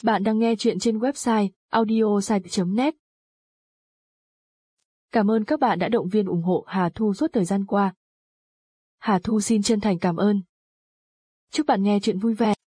Bạn đang nghe chuyện trên website audiosite.net. Cảm ơn các bạn đã động viên ủng hộ Hà Thu suốt thời gian qua. Hà Thu xin chân thành cảm ơn. Chúc bạn nghe chuyện vui vẻ.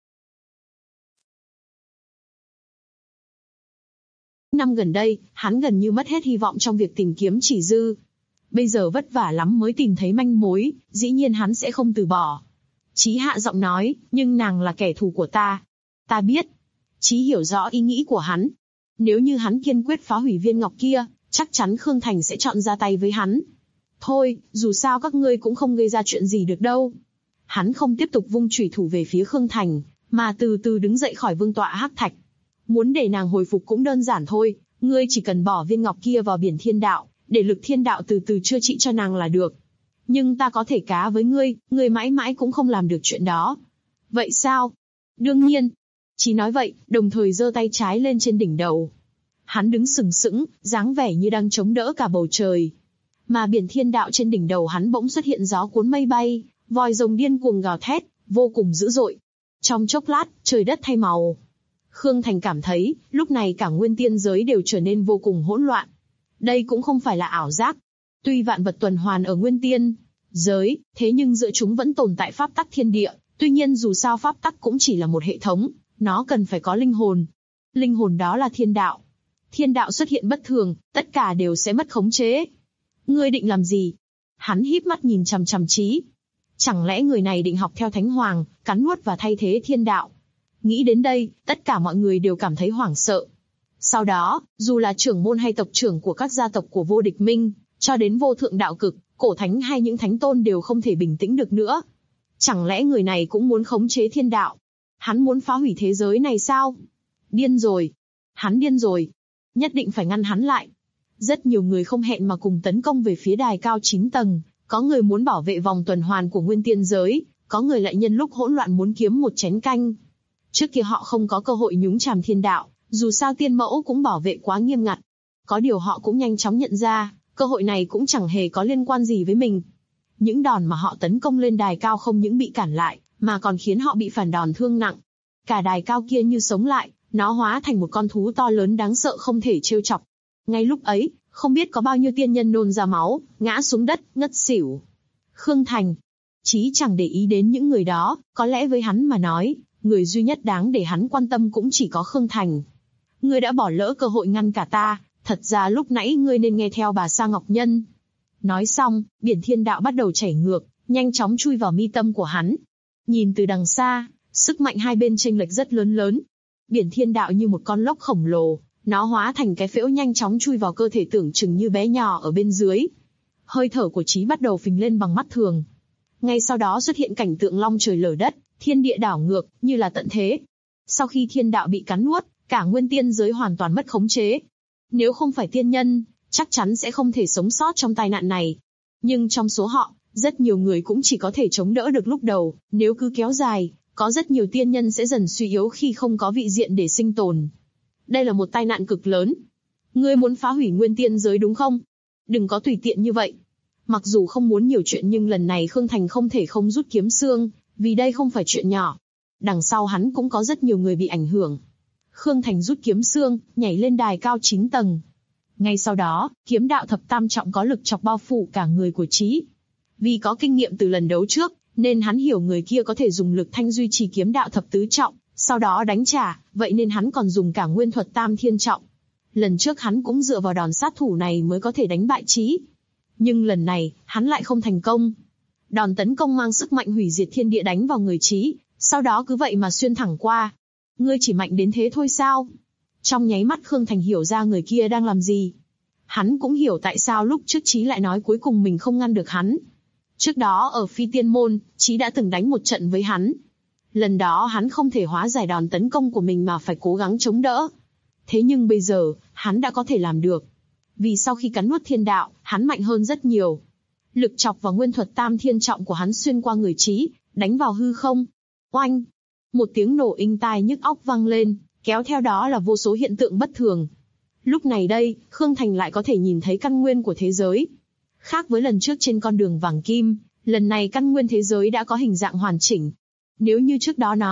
Năm gần đây, hắn gần như mất hết hy vọng trong việc tìm kiếm Chỉ Dư. Bây giờ vất vả lắm mới tìm thấy manh mối, dĩ nhiên hắn sẽ không từ bỏ. Chí hạ giọng nói, nhưng nàng là kẻ thù của ta. Ta biết. Chí hiểu rõ ý nghĩ của hắn. Nếu như hắn kiên quyết phá hủy viên ngọc kia, chắc chắn Khương Thành sẽ chọn ra tay với hắn. Thôi, dù sao các ngươi cũng không gây ra chuyện gì được đâu. Hắn không tiếp tục vung chủy thủ về phía Khương Thành, mà từ từ đứng dậy khỏi vương tọa hắc thạch. Muốn để nàng hồi phục cũng đơn giản thôi, ngươi chỉ cần bỏ viên ngọc kia vào biển thiên đạo, để lực thiên đạo từ từ chữa trị cho nàng là được. Nhưng ta có thể cá với ngươi mãi mãi cũng không làm được chuyện đó. Vậy sao? Đương nhiên. Chí nói vậy, đồng thời giơ tay trái lên trên đỉnh đầu. Hắn đứng sừng sững, dáng vẻ như đang chống đỡ cả bầu trời. Mà biển thiên đạo trên đỉnh đầu hắn bỗng xuất hiện gió cuốn mây bay, vòi rồng điên cuồng gào thét, vô cùng dữ dội. Trong chốc lát, trời đất thay màu. Khương Thành cảm thấy, lúc này cả nguyên tiên giới đều trở nên vô cùng hỗn loạn. Đây cũng không phải là ảo giác. Tuy vạn vật tuần hoàn ở nguyên tiên giới, thế nhưng giữa chúng vẫn tồn tại pháp tắc thiên địa. Tuy nhiên dù sao pháp tắc cũng chỉ là một hệ thống, nó cần phải có linh hồn. Linh hồn đó là thiên đạo. Thiên đạo xuất hiện bất thường, tất cả đều sẽ mất khống chế. Ngươi định làm gì? Hắn híp mắt nhìn chằm chằm Chí. Chẳng lẽ người này định học theo Thánh Hoàng, cắn nuốt và thay thế thiên đạo? Nghĩ đến đây, tất cả mọi người đều cảm thấy hoảng sợ. Sau đó, dù là trưởng môn hay tộc trưởng của các gia tộc của Vô Địch Minh, cho đến vô thượng đạo cực, cổ thánh hay những thánh tôn đều không thể bình tĩnh được nữa. Chẳng lẽ người này cũng muốn khống chế thiên đạo? Hắn muốn phá hủy thế giới này sao? Điên rồi. Hắn điên rồi. Nhất định phải ngăn hắn lại. Rất nhiều người không hẹn mà cùng tấn công về phía đài cao 9 tầng. Có người muốn bảo vệ vòng tuần hoàn của nguyên tiên giới, có người lại nhân lúc hỗn loạn muốn kiếm một chén canh. Trước kia họ không có cơ hội nhúng chàm thiên đạo, dù sao tiên mẫu cũng bảo vệ quá nghiêm ngặt. Có điều họ cũng nhanh chóng nhận ra, cơ hội này cũng chẳng hề có liên quan gì với mình. Những đòn mà họ tấn công lên đài cao không những bị cản lại, mà còn khiến họ bị phản đòn thương nặng. Cả đài cao kia như sống lại, nó hóa thành một con thú to lớn đáng sợ không thể trêu chọc. Ngay lúc ấy, không biết có bao nhiêu tiên nhân nôn ra máu, ngã xuống đất, ngất xỉu. Khương Thành. Chí chẳng để ý đến những người đó, có lẽ với hắn mà nói, người duy nhất đáng để hắn quan tâm cũng chỉ có Khương Thành. Ngươi đã bỏ lỡ cơ hội ngăn cả ta, thật ra lúc nãy ngươi nên nghe theo bà Sa Ngọc Nhân. Nói xong, biển thiên đạo bắt đầu chảy ngược, nhanh chóng chui vào mi tâm của hắn. Nhìn từ đằng xa, sức mạnh hai bên chênh lệch rất lớn. Biển thiên đạo như một con lốc khổng lồ, nó hóa thành cái phễu nhanh chóng chui vào cơ thể tưởng chừng như bé nhỏ ở bên dưới. Hơi thở của Chí bắt đầu phình lên bằng mắt thường. Ngay sau đó xuất hiện cảnh tượng long trời lở đất, thiên địa đảo ngược, như là tận thế. Sau khi thiên đạo bị cắn nuốt, cả nguyên tiên giới hoàn toàn mất khống chế. Nếu không phải tiên nhân, chắc chắn sẽ không thể sống sót trong tai nạn này. Nhưng trong số họ, rất nhiều người cũng chỉ có thể chống đỡ được lúc đầu, nếu cứ kéo dài, có rất nhiều tiên nhân sẽ dần suy yếu khi không có vị diện để sinh tồn. Đây là một tai nạn cực lớn. Ngươi muốn phá hủy nguyên tiên giới đúng không? Đừng có tùy tiện như vậy. Mặc dù không muốn nhiều chuyện nhưng lần này Khương Thành không thể không rút kiếm xương, vì đây không phải chuyện nhỏ. Đằng sau hắn cũng có rất nhiều người bị ảnh hưởng. Khương Thành rút kiếm xương, nhảy lên đài cao 9 tầng. Ngay sau đó, kiếm đạo thập tam trọng có lực chọc bao phủ cả người của Chí. Vì có kinh nghiệm từ lần đấu trước, nên hắn hiểu người kia có thể dùng lực thanh duy trì kiếm đạo thập tứ trọng, sau đó đánh trả, vậy nên hắn còn dùng cả nguyên thuật tam thiên trọng. Lần trước hắn cũng dựa vào đòn sát thủ này mới có thể đánh bại Chí. Nhưng lần này, hắn lại không thành công. Đòn tấn công mang sức mạnh hủy diệt thiên địa đánh vào người Chí, sau đó cứ vậy mà xuyên thẳng qua. Ngươi chỉ mạnh đến thế thôi sao? Trong nháy mắt Khương Thành hiểu ra người kia đang làm gì. Hắn cũng hiểu tại sao lúc trước Chí lại nói cuối cùng mình không ngăn được hắn. Trước đó ở Phi Tiên Môn, Chí đã từng đánh một trận với hắn. Lần đó hắn không thể hóa giải đòn tấn công của mình mà phải cố gắng chống đỡ. Thế nhưng bây giờ, hắn đã có thể làm được. Vì sau khi cắn nuốt thiên đạo, hắn mạnh hơn rất nhiều. Lực chọc và nguyên thuật tam thiên trọng của hắn xuyên qua người Chí, đánh vào hư không. Oanh! Một tiếng nổ inh tai nhức óc vang lên, kéo theo đó là vô số hiện tượng bất thường. Lúc này đây, Khương Thành lại có thể nhìn thấy căn nguyên của thế giới. Khác với lần trước trên con đường vàng kim, lần này căn nguyên thế giới đã có hình dạng hoàn chỉnh. Nếu như trước đó nó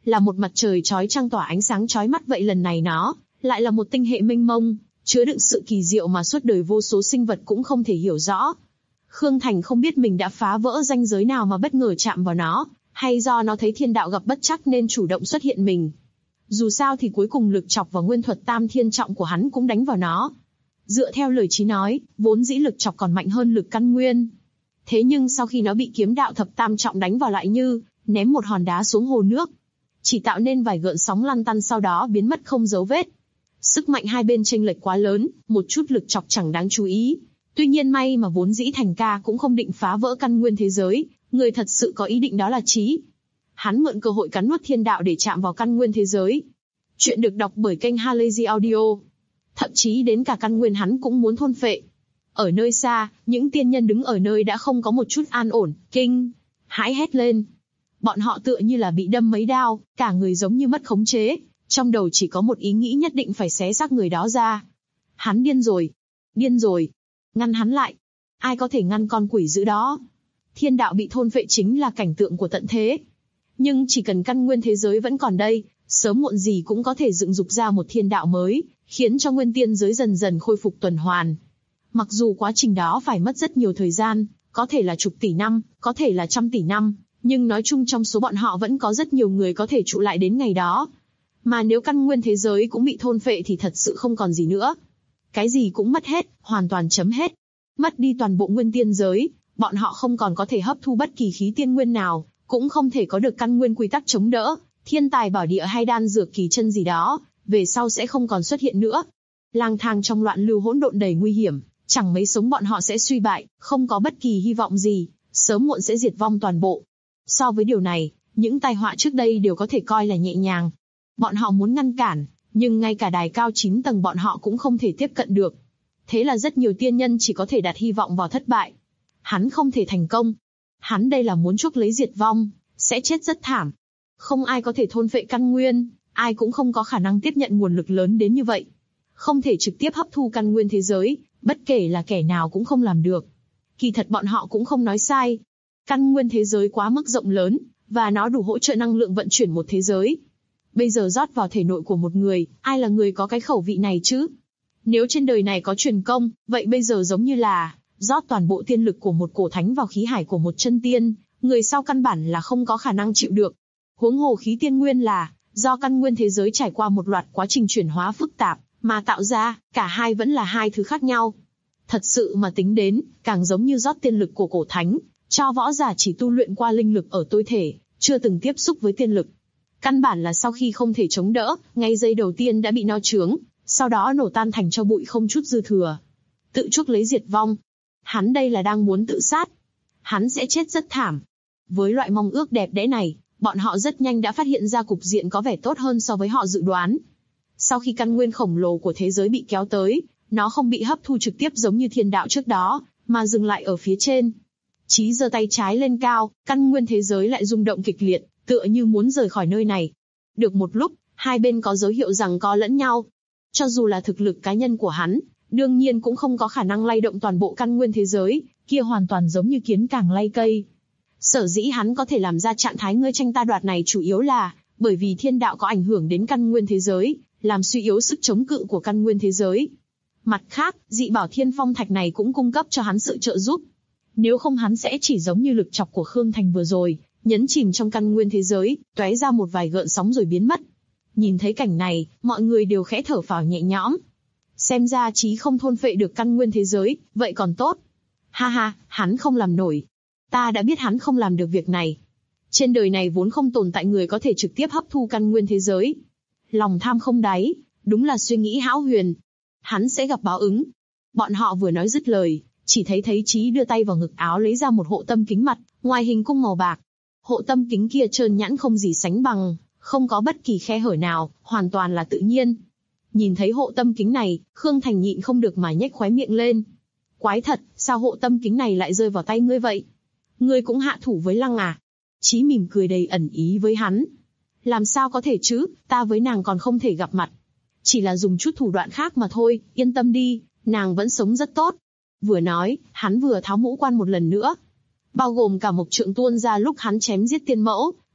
là một mặt trời chói chang tỏa ánh sáng chói mắt, vậy lần này nó lại là một tinh hệ mênh mông, chứa đựng sự kỳ diệu mà suốt đời vô số sinh vật cũng không thể hiểu rõ. Khương Thành không biết mình đã phá vỡ ranh giới nào mà bất ngờ chạm vào nó, hay do nó thấy thiên đạo gặp bất trắc nên chủ động xuất hiện mình. Dù sao thì cuối cùng lực chọc và nguyên thuật tam thiên trọng của hắn cũng đánh vào nó. Dựa theo lời Chí nói, vốn dĩ lực chọc còn mạnh hơn lực căn nguyên. Thế nhưng sau khi nó bị kiếm đạo thập tam trọng đánh vào lại như ném một hòn đá xuống hồ nước, chỉ tạo nên vài gợn sóng lăn tăn sau đó biến mất không dấu vết. Sức mạnh hai bên chênh lệch quá lớn, một chút lực chọc chẳng đáng chú ý. Tuy nhiên may mà vốn dĩ Thành ca cũng không định phá vỡ căn nguyên thế giới, người thật sự có ý định đó là Chí. Hắn mượn cơ hội cắn nuốt thiên đạo để chạm vào căn nguyên thế giới. Chuyện được đọc bởi kênh Halazy Audio. Thậm chí đến cả căn nguyên hắn cũng muốn thôn phệ. Ở nơi xa, những tiên nhân đứng ở nơi đã không có một chút an ổn, kinh hãi hét lên. Bọn họ tựa như là bị đâm mấy đao, cả người giống như mất khống chế, trong đầu chỉ có một ý nghĩ nhất định phải xé xác người đó ra. Hắn điên rồi, điên rồi. Ngăn hắn lại. Ai có thể ngăn con quỷ dữ đó? Thiên đạo bị thôn phệ chính là cảnh tượng của tận thế. Nhưng chỉ cần căn nguyên thế giới vẫn còn đây, sớm muộn gì cũng có thể dựng dục ra một thiên đạo mới, khiến cho nguyên tiên giới dần dần khôi phục tuần hoàn. Mặc dù quá trình đó phải mất rất nhiều thời gian, có thể là chục tỷ năm, có thể là trăm tỷ năm, nhưng nói chung trong số bọn họ vẫn có rất nhiều người có thể trụ lại đến ngày đó. Mà nếu căn nguyên thế giới cũng bị thôn phệ thì thật sự không còn gì nữa. Cái gì cũng mất hết, hoàn toàn chấm hết. Mất đi toàn bộ nguyên tiên giới, bọn họ không còn có thể hấp thu bất kỳ khí tiên nguyên nào, cũng không thể có được căn nguyên quy tắc chống đỡ, thiên tài bảo địa hay đan dược kỳ chân gì đó, về sau sẽ không còn xuất hiện nữa. Lang thang trong loạn lưu hỗn độn đầy nguy hiểm, chẳng mấy sống bọn họ sẽ suy bại, không có bất kỳ hy vọng gì, sớm muộn sẽ diệt vong toàn bộ. So với điều này, những tai họa trước đây đều có thể coi là nhẹ nhàng. Bọn họ muốn ngăn cản, nhưng ngay cả đài cao 9 tầng bọn họ cũng không thể tiếp cận được. Thế là rất nhiều tiên nhân chỉ có thể đặt hy vọng vào thất bại. Hắn không thể thành công. Hắn đây là muốn chuốc lấy diệt vong, sẽ chết rất thảm. Không ai có thể thôn phệ căn nguyên, ai cũng không có khả năng tiếp nhận nguồn lực lớn đến như vậy. Không thể trực tiếp hấp thu căn nguyên thế giới, bất kể là kẻ nào cũng không làm được. Kỳ thật bọn họ cũng không nói sai. Căn nguyên thế giới quá mức rộng lớn, và nó đủ hỗ trợ năng lượng vận chuyển một thế giới. Bây giờ rót vào thể nội của một người, ai là người có cái khẩu vị này chứ? Nếu trên đời này có truyền công, vậy bây giờ giống như là rót toàn bộ tiên lực của một cổ thánh vào khí hải của một chân tiên, người sau căn bản là không có khả năng chịu được. Huống hồ khí tiên nguyên là do căn nguyên thế giới trải qua một loạt quá trình chuyển hóa phức tạp mà tạo ra, cả hai vẫn là hai thứ khác nhau. Thật sự mà tính đến, càng giống như rót tiên lực của cổ thánh, cho võ giả chỉ tu luyện qua linh lực ở tôi thể, chưa từng tiếp xúc với tiên lực. Căn bản là sau khi không thể chống đỡ, ngay giây đầu tiên đã bị no chướng, sau đó nổ tan thành tro bụi không chút dư thừa. Tự chuốc lấy diệt vong. Hắn đây là đang muốn tự sát. Hắn sẽ chết rất thảm. Với loại mong ước đẹp đẽ này, bọn họ rất nhanh đã phát hiện ra cục diện có vẻ tốt hơn so với họ dự đoán. Sau khi căn nguyên khổng lồ của thế giới bị kéo tới, nó không bị hấp thu trực tiếp giống như thiên đạo trước đó, mà dừng lại ở phía trên. Chí giơ tay trái lên cao, căn nguyên thế giới lại rung động kịch liệt, tựa như muốn rời khỏi nơi này. Được một lúc, hai bên có dấu hiệu rằng co lẫn nhau. Cho dù là thực lực cá nhân của hắn, đương nhiên cũng không có khả năng lay động toàn bộ căn nguyên thế giới, kia hoàn toàn giống như kiến càng lay cây. Sở dĩ hắn có thể làm ra trạng thái ngươi tranh ta đoạt này chủ yếu là bởi vì thiên đạo có ảnh hưởng đến căn nguyên thế giới, làm suy yếu sức chống cự của căn nguyên thế giới. Mặt khác, dị bảo thiên phong thạch này cũng cung cấp cho hắn sự trợ giúp. Nếu không hắn sẽ chỉ giống như lực chọc của Khương Thành vừa rồi, nhấn chìm trong căn nguyên thế giới, tóe ra một vài gợn sóng rồi biến mất. Nhìn thấy cảnh này, mọi người đều khẽ thở phào nhẹ nhõm. Xem ra Chí không thôn phệ được căn nguyên thế giới, vậy còn tốt. Ha ha, hắn không làm nổi. Ta đã biết hắn không làm được việc này. Trên đời này vốn không tồn tại người có thể trực tiếp hấp thu căn nguyên thế giới. Lòng tham không đáy, đúng là suy nghĩ hão huyền. Hắn sẽ gặp báo ứng. Bọn họ vừa nói dứt lời, chỉ thấy Chí đưa tay vào ngực áo lấy ra một hộ tâm kính mặt, ngoài hình cung màu bạc. Hộ tâm kính kia trơn nhẵn không gì sánh bằng, không có bất kỳ khe hở nào, hoàn toàn là tự nhiên. Nhìn thấy hộ tâm kính này, Khương Thành nhịn không được mà nhếch khóe miệng lên. Quái thật, sao hộ tâm kính này lại rơi vào tay ngươi vậy? Ngươi cũng hạ thủ với Lăng à? Chí mỉm cười đầy ẩn ý với hắn. Làm sao có thể chứ, ta với nàng còn không thể gặp mặt. Chỉ là dùng chút thủ đoạn khác mà thôi, yên tâm đi, nàng vẫn sống rất tốt. Vừa nói, hắn vừa tháo mũ quan một lần nữa. Bao gồm cả mộc trượng tuôn ra lúc hắn chém giết tiên mẫu,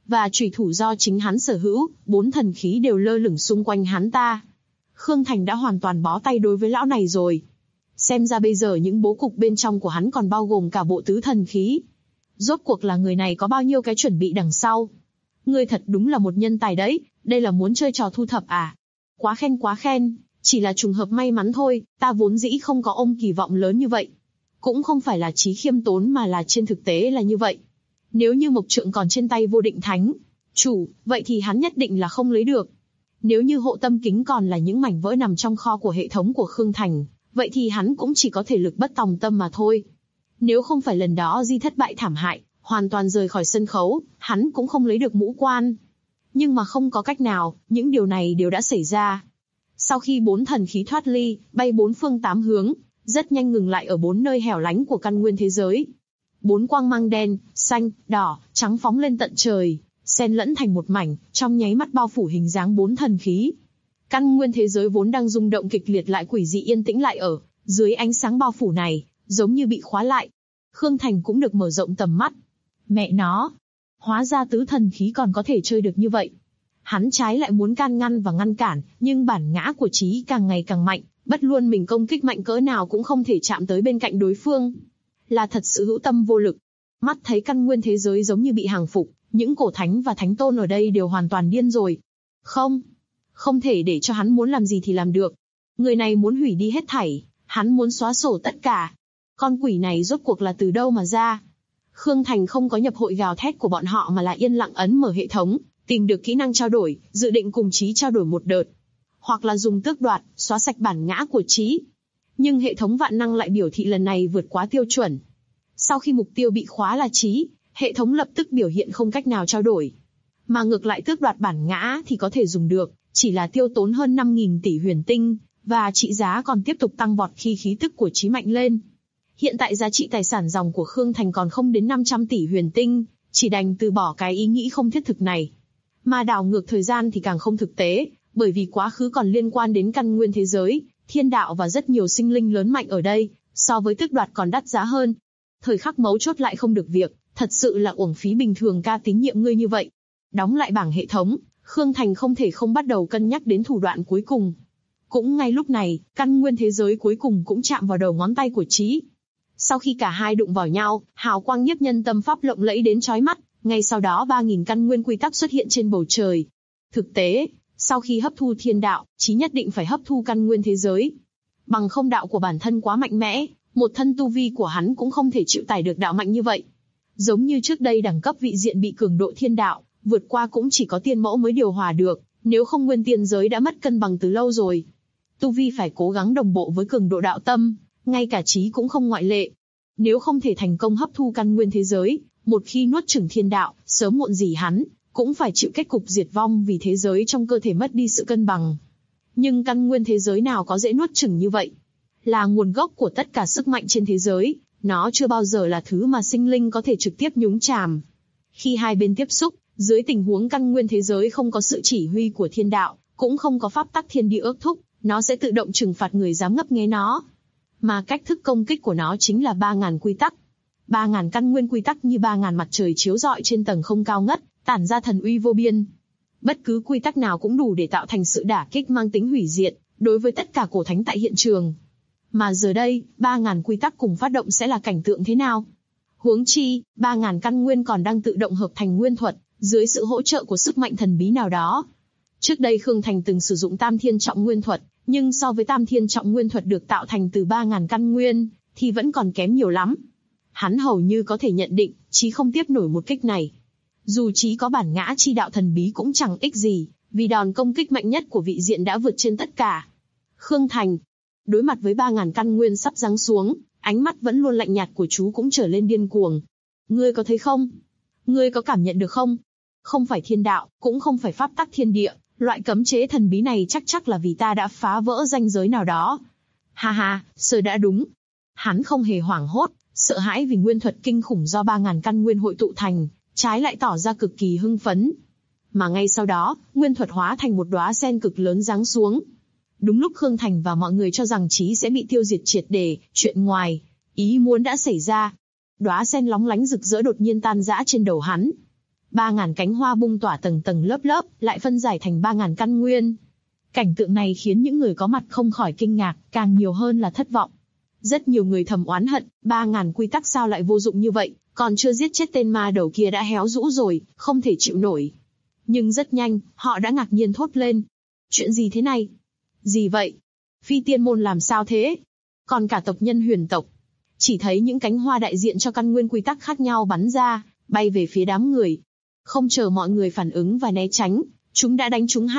và chủy thủ do chính hắn sở hữu, 4 thần khí đều lơ lửng xung quanh hắn ta. Khương Thành đã hoàn toàn bó tay đối với lão này rồi. Xem ra bây giờ những bố cục bên trong của hắn còn bao gồm cả bộ tứ thần khí. Rốt cuộc là người này có bao nhiêu cái chuẩn bị đằng sau. Ngươi thật đúng là một nhân tài đấy, đây là muốn chơi trò thu thập à? Quá khen, chỉ là trùng hợp may mắn thôi, ta vốn dĩ không có ôm kỳ vọng lớn như vậy. Cũng không phải là chí khiêm tốn mà là trên thực tế là như vậy. Nếu như Mộc Trượng còn trên tay Vô Định Thánh chủ, vậy thì hắn nhất định là không lấy được. Nếu như Hộ Tâm Kính còn là những mảnh vỡ nằm trong kho của hệ thống của Khương Thành, vậy thì hắn cũng chỉ có thể lực bất tòng tâm mà thôi. Nếu không phải lần đó Di thất bại thảm hại, hoàn toàn rời khỏi sân khấu, hắn cũng không lấy được mũ quan. Nhưng mà không có cách nào, những điều này đều đã xảy ra. Sau khi 4 thần khí thoát ly, bay 4 phương 8 hướng, rất nhanh ngừng lại ở 4 nơi hẻo lánh của căn nguyên thế giới. 4 quang mang đen, xanh, đỏ, trắng phóng lên tận trời, xen lẫn thành một mảnh, trong nháy mắt bao phủ hình dáng 4 thần khí. Căn nguyên thế giới vốn đang rung động kịch liệt lại quỷ dị yên tĩnh lại ở dưới ánh sáng bao phủ này, giống như bị khóa lại. Khương Thành cũng được mở rộng tầm mắt. Mẹ nó, hóa ra tứ thần khí còn có thể chơi được như vậy. Hắn trái lại muốn can ngăn và ngăn cản, nhưng bản ngã của Chí càng ngày càng mạnh, bất luận mình công kích mạnh cỡ nào cũng không thể chạm tới bên cạnh đối phương. Là thật sự hữu tâm vô lực. Mắt thấy căn nguyên thế giới giống như bị hàng phục, những cổ thánh và thánh tôn ở đây đều hoàn toàn điên rồi. Không thể để cho hắn muốn làm gì thì làm được. Người này muốn hủy đi hết thảy, hắn muốn xóa sổ tất cả. Con quỷ này rốt cuộc là từ đâu mà ra? Khương Thành không có nhập hội gào thét của bọn họ mà là yên lặng ấn mở hệ thống, tìm được kỹ năng trao đổi, dự định cùng Chí trao đổi một đợt. Hoặc là dùng tước đoạt, xóa sạch bản ngã của Chí. Nhưng hệ thống vạn năng lại biểu thị lần này vượt quá tiêu chuẩn. Sau khi mục tiêu bị khóa là Chí, hệ thống lập tức biểu hiện không cách nào trao đổi. Mà ngược lại tước đoạt bản ngã thì có thể dùng được, chỉ là tiêu tốn hơn 5.000 tỷ huyền tinh, và trị giá còn tiếp tục tăng vọt khi khí tức của Chí mạnh lên. Hiện tại giá trị tài sản ròng của Khương Thành còn không đến 500 tỷ huyền tinh, chỉ đành từ bỏ cái ý nghĩ không thiết thực này. Mà đảo ngược thời gian thì càng không thực tế, bởi vì quá khứ còn liên quan đến căn nguyên thế giới, thiên đạo và rất nhiều sinh linh lớn mạnh ở đây, so với tước đoạt còn đắt giá hơn. Thời khắc mấu chốt lại không được việc, thật sự là uổng phí bình thường ca tín nhiệm ngươi như vậy. Đóng lại bảng hệ thống, Khương Thành không thể không bắt đầu cân nhắc đến thủ đoạn cuối cùng. Cũng ngay lúc này, căn nguyên thế giới cuối cùng cũng chạm vào đầu ngón tay của Chí. Sau khi cả hai đụng vào nhau, hào quang nhiếp nhân tâm pháp lộng lẫy đến chói mắt, ngay sau đó 3.000 căn nguyên quy tắc xuất hiện trên bầu trời. Thực tế, sau khi hấp thu thiên đạo, Chí nhất định phải hấp thu căn nguyên thế giới. Bằng không đạo của bản thân quá mạnh mẽ, một thân tu vi của hắn cũng không thể chịu tải được đạo mạnh như vậy. Giống như trước đây đẳng cấp vị diện bị cường độ thiên đạo, vượt qua cũng chỉ có tiên mẫu mới điều hòa được, nếu không nguyên tiên giới đã mất cân bằng từ lâu rồi. Tu vi phải cố gắng đồng bộ với cường độ đạo tâm, ngay cả Chí cũng không ngoại lệ. Nếu không thể thành công hấp thu căn nguyên thế giới, một khi nuốt chửng thiên đạo, sớm muộn gì hắn cũng phải chịu kết cục diệt vong vì thế giới trong cơ thể mất đi sự cân bằng. Nhưng căn nguyên thế giới nào có dễ nuốt chửng như vậy? Là nguồn gốc của tất cả sức mạnh trên thế giới, nó chưa bao giờ là thứ mà sinh linh có thể trực tiếp nhúng chàm. Khi hai bên tiếp xúc, dưới tình huống căn nguyên thế giới không có sự chỉ huy của thiên đạo, cũng không có pháp tắc thiên địa ước thúc, nó sẽ tự động trừng phạt người dám ngấp nghé nó. Mà cách thức công kích của nó chính là 3.000 quy tắc. 3.000 căn nguyên quy tắc như 3.000 mặt trời chiếu rọi trên tầng không cao ngất, tản ra thần uy vô biên. Bất cứ quy tắc nào cũng đủ để tạo thành sự đả kích mang tính hủy diệt, đối với tất cả cổ thánh tại hiện trường. Mà giờ đây, 3.000 quy tắc cùng phát động sẽ là cảnh tượng thế nào? Huống chi, 3.000 căn nguyên còn đang tự động hợp thành nguyên thuật, dưới sự hỗ trợ của sức mạnh thần bí nào đó. Trước đây Khương Thành từng sử dụng Tam Thiên Trọng Nguyên thuật, nhưng so với Tam Thiên Trọng Nguyên thuật được tạo thành từ 3.000 căn nguyên, thì vẫn còn kém nhiều lắm. Hắn hầu như có thể nhận định, Chí không tiếp nổi một kích này. Dù Chí có bản ngã chi đạo thần bí cũng chẳng ích gì, vì đòn công kích mạnh nhất của vị diện đã vượt trên tất cả. Khương Thành, đối mặt với 3.000 căn nguyên sắp giáng xuống, ánh mắt vẫn luôn lạnh nhạt của chú cũng trở lên điên cuồng. Ngươi có thấy không? Ngươi có cảm nhận được không? Không phải thiên đạo, cũng không phải pháp tắc thiên địa, loại cấm chế thần bí này chắc là vì ta đã phá vỡ ranh giới nào đó. Ha ha, sơ đã đúng. Hắn không hề hoảng hốt, sợ hãi vì nguyên thuật kinh khủng do 3.000 căn nguyên hội tụ thành, trái lại tỏ ra cực kỳ hưng phấn. Mà ngay sau đó, nguyên thuật hóa thành một đóa sen cực lớn giáng xuống. Đúng lúc Khương Thành và mọi người cho rằng Chí sẽ bị tiêu diệt triệt để, chuyện ngoài ý muốn đã xảy ra. Đóa sen lóng lánh rực rỡ đột nhiên tan rã trên đầu hắn. 3.000 cánh hoa bung tỏa tầng tầng lớp lớp, lại phân giải thành 3.000 căn nguyên. Cảnh tượng này khiến những người có mặt không khỏi kinh ngạc, càng nhiều hơn là thất vọng. Rất nhiều người thầm oán hận, 3.000 quy tắc sao lại vô dụng như vậy, còn chưa giết chết tên ma đầu kia đã héo rũ rồi, không thể chịu nổi. Nhưng rất nhanh, họ đã ngạc nhiên thốt lên. Chuyện gì thế này? Gì vậy? Phi tiên môn làm sao thế? Còn cả tộc nhân Huyền tộc. Chỉ thấy những cánh hoa đại diện cho căn nguyên quy tắc khác nhau bắn ra, bay về phía đám người. Không chờ mọi người phản ứng và né tránh, chúng đã đánh trúng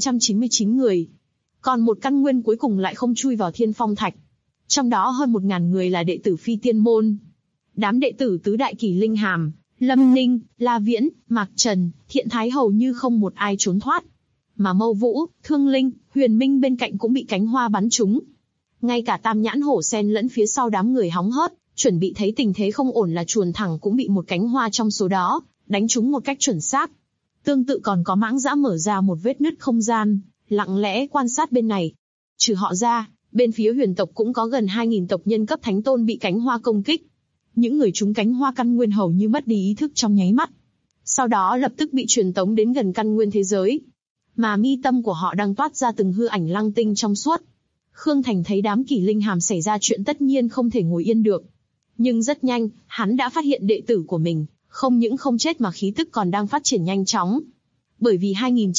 2.999 người. Còn một căn nguyên cuối cùng lại không chui vào Thiên Phong Thạch. Trong đó hơn 1.000 người là đệ tử Phi tiên môn. Đám đệ tử tứ đại kỳ linh hàm, Lâm Ninh, La Viễn, Mạc Trần, Thiện Thái hầu như không một ai trốn thoát. Mà Mâu Vũ, Thương Linh, Huyền Minh bên cạnh cũng bị cánh hoa bắn trúng. Ngay cả Tam Nhãn Hổ Sen lẫn phía sau đám người hóng hớt, chuẩn bị thấy tình thế không ổn là chuồn thẳng cũng bị một cánh hoa trong số đó đánh trúng một cách chuẩn xác. Tương tự còn có Mãng Dã mở ra một vết nứt không gian, lặng lẽ quan sát bên này. Trừ họ ra, bên phía Huyền tộc cũng có gần 2.000 tộc nhân cấp thánh tôn bị cánh hoa công kích. Những người trúng cánh hoa căn nguyên hầu như mất đi ý thức trong nháy mắt. Sau đó lập tức bị truyền tống đến gần căn nguyên thế giới. Mà mi tâm của họ đang toát ra từng hư ảnh lăng tinh trong suốt. Khương Thành thấy đám kỳ linh hàm xảy ra chuyện tất nhiên không thể ngồi yên được. Nhưng rất nhanh, hắn đã phát hiện đệ tử của mình, không những không chết mà khí tức còn đang phát triển nhanh chóng. Bởi vì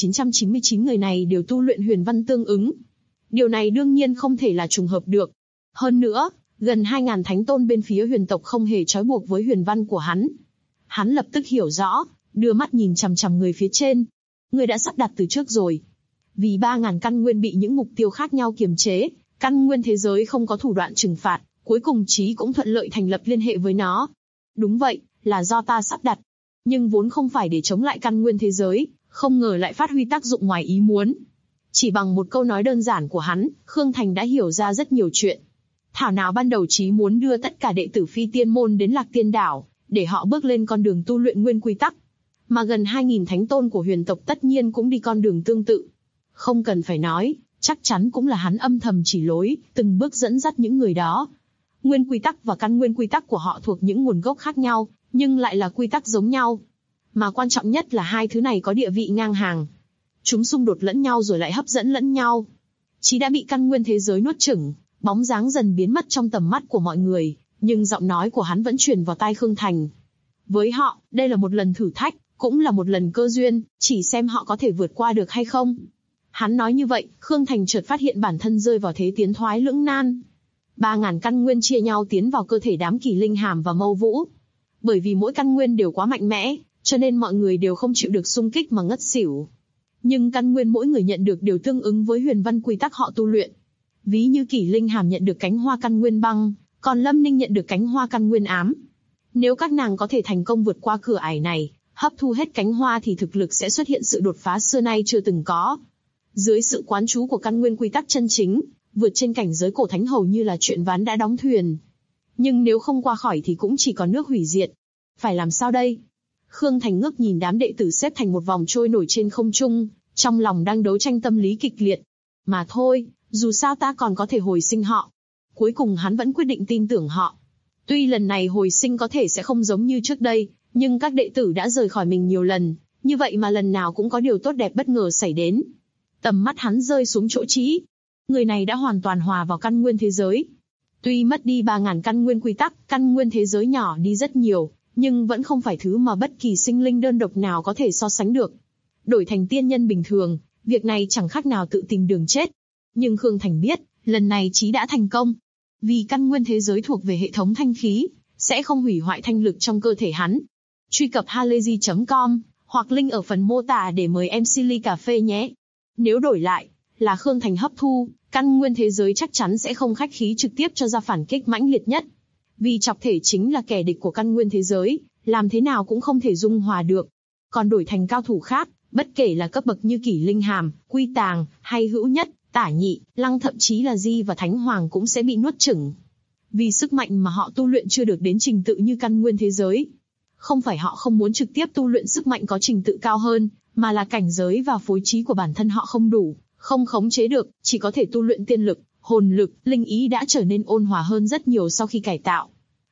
2.999 người này đều tu luyện huyền văn tương ứng. Điều này đương nhiên không thể là trùng hợp được. Hơn nữa, gần 2.000 thánh tôn bên phía Huyền tộc không hề trói buộc với huyền văn của hắn. Hắn lập tức hiểu rõ, đưa mắt nhìn chằm chằm người phía trên. Người đã sắp đặt từ trước rồi. Vì 3.000 căn nguyên bị những mục tiêu khác nhau kiềm chế, căn nguyên thế giới không có thủ đoạn trừng phạt, cuối cùng Chí cũng thuận lợi thành lập liên hệ với nó. Đúng vậy, là do ta sắp đặt. Nhưng vốn không phải để chống lại căn nguyên thế giới, không ngờ lại phát huy tác dụng ngoài ý muốn. Chỉ bằng một câu nói đơn giản của hắn, Khương Thành đã hiểu ra rất nhiều chuyện. Thảo nào ban đầu Chí muốn đưa tất cả đệ tử Phi tiên môn đến Lạc Tiên đảo, để họ bước lên con đường tu luyện nguyên quy tắc. Mà gần 2.000 thánh tôn của Huyền tộc tất nhiên cũng đi con đường tương tự. Không cần phải nói, chắc chắn cũng là hắn âm thầm chỉ lối, từng bước dẫn dắt những người đó. Nguyên quy tắc và căn nguyên quy tắc của họ thuộc những nguồn gốc khác nhau, nhưng lại là quy tắc giống nhau. Mà quan trọng nhất là hai thứ này có địa vị ngang hàng. Chúng xung đột lẫn nhau rồi lại hấp dẫn lẫn nhau. Chí đã bị căn nguyên thế giới nuốt chửng, bóng dáng dần biến mất trong tầm mắt của mọi người, nhưng giọng nói của hắn vẫn truyền vào tai Khương Thành. Với họ, đây là một lần thử thách, cũng là một lần cơ duyên, chỉ xem họ có thể vượt qua được hay không. Hắn nói như vậy, Khương Thành chợt phát hiện bản thân rơi vào thế tiến thoái lưỡng nan. 3.000 căn nguyên chia nhau tiến vào cơ thể đám kỳ linh hàm và Mâu Vũ. Bởi vì mỗi căn nguyên đều quá mạnh mẽ, cho nên mọi người đều không chịu được xung kích mà ngất xỉu. Nhưng căn nguyên mỗi người nhận được đều tương ứng với huyền văn quy tắc họ tu luyện. Ví như kỳ linh hàm nhận được cánh hoa căn nguyên băng, còn Lâm Ninh nhận được cánh hoa căn nguyên ám. Nếu các nàng có thể thành công vượt qua cửa ải này, hấp thu hết cánh hoa thì thực lực sẽ xuất hiện sự đột phá xưa nay chưa từng có. Dưới sự quán trú của căn nguyên quy tắc chân chính, vượt trên cảnh giới cổ thánh hầu như là chuyện ván đã đóng thuyền. Nhưng nếu không qua khỏi thì cũng chỉ còn nước hủy diệt. Phải làm sao đây? Khương Thành ngước nhìn đám đệ tử xếp thành một vòng trôi nổi trên không trung, trong lòng đang đấu tranh tâm lý kịch liệt. Mà thôi, dù sao ta còn có thể hồi sinh họ. Cuối cùng hắn vẫn quyết định tin tưởng họ. Tuy lần này hồi sinh có thể sẽ không giống như trước đây, nhưng các đệ tử đã rời khỏi mình nhiều lần, như vậy mà lần nào cũng có điều tốt đẹp bất ngờ xảy đến. Tầm mắt hắn rơi xuống chỗ Chí. Người này đã hoàn toàn hòa vào căn nguyên thế giới. Tuy mất đi 3.000 căn nguyên quy tắc, căn nguyên thế giới nhỏ đi rất nhiều, nhưng vẫn không phải thứ mà bất kỳ sinh linh đơn độc nào có thể so sánh được. Đổi thành tiên nhân bình thường, việc này chẳng khác nào tự tìm đường chết. Nhưng Khương Thành biết, lần này Chí đã thành công. Vì căn nguyên thế giới thuộc về hệ thống thanh khí, sẽ không hủy hoại thanh lực trong cơ thể hắn. Truy cập halayzi.com, hoặc link ở phần mô tả để mời MC ly cà phê nhé. Nếu đổi lại, là Khương Thành hấp thu, căn nguyên thế giới chắc chắn sẽ không khách khí trực tiếp cho ra phản kích mãnh liệt nhất. Vì chọc thể chính là kẻ địch của căn nguyên thế giới, làm thế nào cũng không thể dung hòa được. Còn đổi thành cao thủ khác, bất kể là cấp bậc như Kỷ Linh Hàm, Quy Tàng, hay Hữu Nhất, Tả Nhị, Lăng thậm chí là Di và Thánh Hoàng cũng sẽ bị nuốt chửng. Vì sức mạnh mà họ tu luyện chưa được đến trình tự như căn nguyên thế giới. Không phải họ không muốn trực tiếp tu luyện sức mạnh có trình tự cao hơn, mà là cảnh giới và phối trí của bản thân họ không đủ, không khống chế được, chỉ có thể tu luyện tiên lực, hồn lực, linh ý đã trở nên ôn hòa hơn rất nhiều sau khi cải tạo.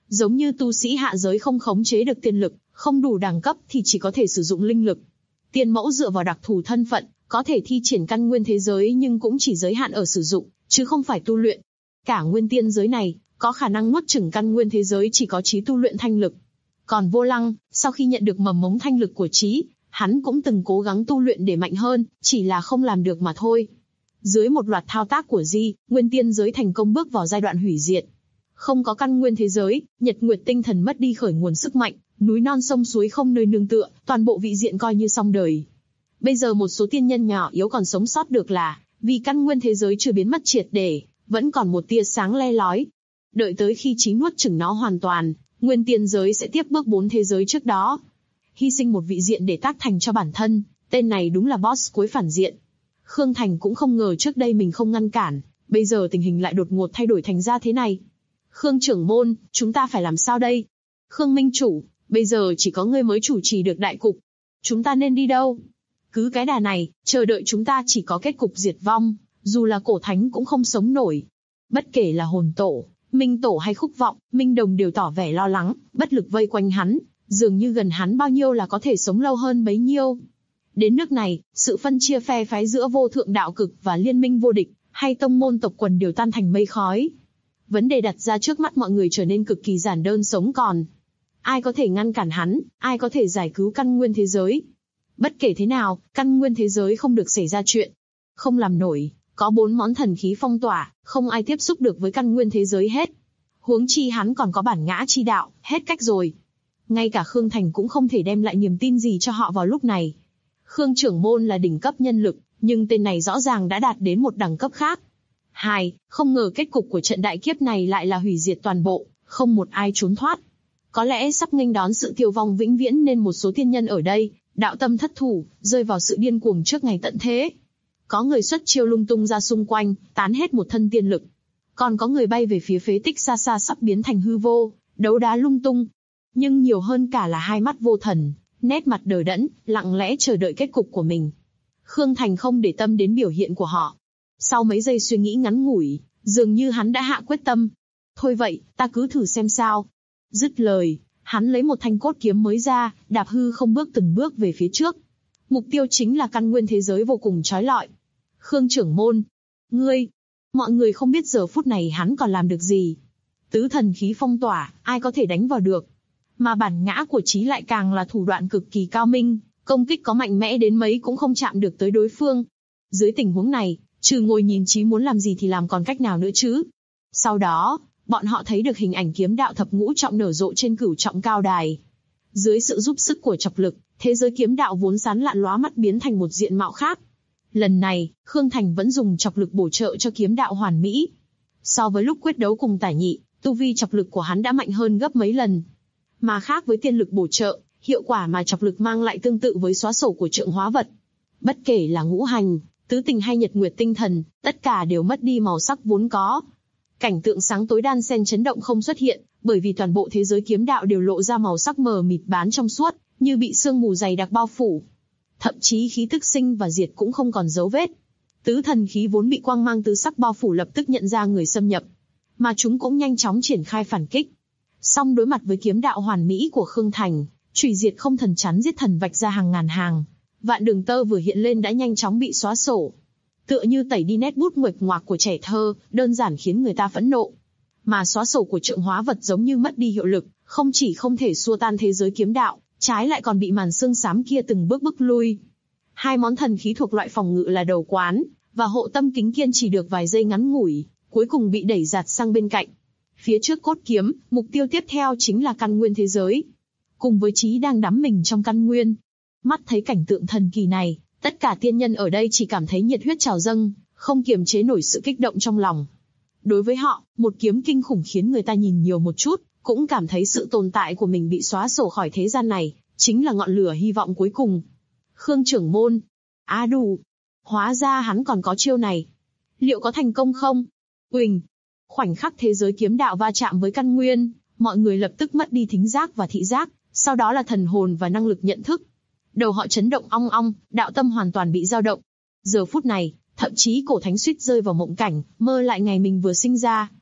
Giống như tu sĩ hạ giới không khống chế được tiên lực, không đủ đẳng cấp thì chỉ có thể sử dụng linh lực. Tiên mẫu dựa vào đặc thù thân phận, có thể thi triển căn nguyên thế giới nhưng cũng chỉ giới hạn ở sử dụng, chứ không phải tu luyện. Cả nguyên tiên giới này, có khả năng nuốt chửng căn nguyên thế giới chỉ có Chí tu luyện thanh lực. Còn Vô Lăng, sau khi nhận được mầm mống thanh lực của Chí, hắn cũng từng cố gắng tu luyện để mạnh hơn, chỉ là không làm được mà thôi. Dưới một loạt thao tác của Di, nguyên tiên giới thành công bước vào giai đoạn hủy diệt. Không có căn nguyên thế giới, nhật nguyệt tinh thần mất đi khởi nguồn sức mạnh, núi non sông suối không nơi nương tựa, toàn bộ vị diện coi như xong đời. Bây giờ một số tiên nhân nhỏ yếu còn sống sót được là vì căn nguyên thế giới chưa biến mất triệt để, vẫn còn một tia sáng le lói. Đợi tới khi Chí nuốt chửng nó hoàn toàn, nguyên tiên giới sẽ tiếp bước 4 thế giới trước đó. Hy sinh một vị diện để tác thành cho bản thân, tên này đúng là boss cuối phản diện. Khương Thành cũng không ngờ trước đây mình không ngăn cản, bây giờ tình hình lại đột ngột thay đổi thành ra thế này. Khương trưởng môn, chúng ta phải làm sao đây? Khương minh chủ, bây giờ chỉ có ngươi mới chủ trì được đại cục. Chúng ta nên đi đâu? Cứ cái đà này, chờ đợi chúng ta chỉ có kết cục diệt vong, dù là cổ thánh cũng không sống nổi. Bất kể là hồn tổ, minh tổ hay khúc vọng, minh đồng đều tỏ vẻ lo lắng, bất lực vây quanh hắn, dường như gần hắn bao nhiêu là có thể sống lâu hơn bấy nhiêu. Đến nước này, sự phân chia phe phái giữa vô thượng đạo cực và liên minh vô địch, hay tông môn tộc quần đều tan thành mây khói. Vấn đề đặt ra trước mắt mọi người trở nên cực kỳ giản đơn sống còn. Ai có thể ngăn cản hắn, ai có thể giải cứu căn nguyên thế giới? Bất kể thế nào, căn nguyên thế giới không được xảy ra chuyện. Không làm nổi, có 4 món thần khí phong tỏa, không ai tiếp xúc được với căn nguyên thế giới hết. Huống chi hắn còn có bản ngã chi đạo, hết cách rồi. Ngay cả Khương Thành cũng không thể đem lại niềm tin gì cho họ vào lúc này. Khương trưởng môn là đỉnh cấp nhân lực, nhưng tên này rõ ràng đã đạt đến một đẳng cấp khác. 2. Không ngờ kết cục của trận đại kiếp này lại là hủy diệt toàn bộ, không một ai trốn thoát. Có lẽ sắp nghênh đón sự tiêu vong vĩnh viễn nên một số tiên nhân ở đây, đạo tâm thất thủ, rơi vào sự điên cuồng trước ngày tận thế. Có người xuất chiêu lung tung ra xung quanh, tán hết một thân tiên lực. Còn có người bay về phía phế tích xa xa sắp biến thành hư vô, đấu đá lung tung. Nhưng nhiều hơn cả là hai mắt vô thần, nét mặt đờ đẫn, lặng lẽ chờ đợi kết cục của mình. Khương Thành không để tâm đến biểu hiện của họ. Sau mấy giây suy nghĩ ngắn ngủi, dường như hắn đã hạ quyết tâm. Thôi vậy, ta cứ thử xem sao. Dứt lời, hắn lấy một thanh cốt kiếm mới ra, đạp hư không bước từng bước về phía trước. Mục tiêu chính là căn nguyên thế giới vô cùng chói lọi. Khương trưởng môn, ngươi, mọi người không biết giờ phút này hắn còn làm được gì. Tứ thần khí phong tỏa, ai có thể đánh vào được. Mà bản ngã của Chí lại càng là thủ đoạn cực kỳ cao minh, công kích có mạnh mẽ đến mấy cũng không chạm được tới đối phương. Dưới tình huống này, trừ ngồi nhìn Chí muốn làm gì thì làm còn cách nào nữa chứ. Sau đó, bọn họ thấy được hình ảnh kiếm đạo thập ngũ trọng nở rộ trên cửu trọng cao đài. Dưới sự giúp sức của chọc lực, thế giới kiếm đạo vốn sáng lạn lóa mắt biến thành một diện mạo khác. Lần này, Khương Thành vẫn dùng chọc lực bổ trợ cho kiếm đạo hoàn mỹ. So với lúc quyết đấu cùng Tả Nhị, tu vi chọc lực của hắn đã mạnh hơn gấp mấy lần. Mà khác với tiên lực bổ trợ, hiệu quả mà chọc lực mang lại tương tự với xóa sổ của trượng hóa vật. Bất kể là ngũ hành, tứ tình hay nhật nguyệt tinh thần, tất cả đều mất đi màu sắc vốn có. Cảnh tượng sáng tối đan xen chấn động không xuất hiện, bởi vì toàn bộ thế giới kiếm đạo đều lộ ra màu sắc mờ mịt bán trong suốt, như bị sương mù dày đặc bao phủ. Thậm chí khí tức sinh và diệt cũng không còn dấu vết. Tứ thần khí vốn bị quang mang tứ sắc bao phủ lập tức nhận ra người xâm nhập, mà chúng cũng nhanh chóng triển khai phản kích. Song đối mặt với kiếm đạo hoàn mỹ của Khương Thành, chủy diệt không thần chắn giết thần vạch ra hàng ngàn hàng. Vạn đường tơ vừa hiện lên đã nhanh chóng bị xóa sổ. Tựa như tẩy đi nét bút nguệch ngoạc của trẻ thơ, đơn giản khiến người ta phẫn nộ. Mà xóa sổ của trượng hóa vật giống như mất đi hiệu lực, không chỉ không thể xua tan thế giới kiếm đạo, trái lại còn bị màn sương xám kia từng bước bức lui. Hai món thần khí thuộc loại phòng ngự là đầu quán và hộ tâm kính kiên chỉ được vài giây ngắn ngủi, cuối cùng bị đẩy giạt sang bên cạnh. Phía trước cốt kiếm, mục tiêu tiếp theo chính là căn nguyên thế giới. Cùng với Chí đang đắm mình trong căn nguyên. Mắt thấy cảnh tượng thần kỳ này, tất cả tiên nhân ở đây chỉ cảm thấy nhiệt huyết trào dâng, không kiềm chế nổi sự kích động trong lòng. Đối với họ, một kiếm kinh khủng khiến người ta nhìn nhiều một chút, cũng cảm thấy sự tồn tại của mình bị xóa sổ khỏi thế gian này, chính là ngọn lửa hy vọng cuối cùng. Khương trưởng môn, đủ. Hóa ra hắn còn có chiêu này. Liệu có thành công không? Uỳnh. Khoảnh khắc thế giới kiếm đạo va chạm với căn nguyên, mọi người lập tức mất đi thính giác và thị giác, sau đó là thần hồn và năng lực nhận thức. Đầu họ chấn động ong ong, đạo tâm hoàn toàn bị dao động. Giờ phút này, thậm chí cổ thánh suýt rơi vào mộng cảnh, mơ lại ngày mình vừa sinh ra.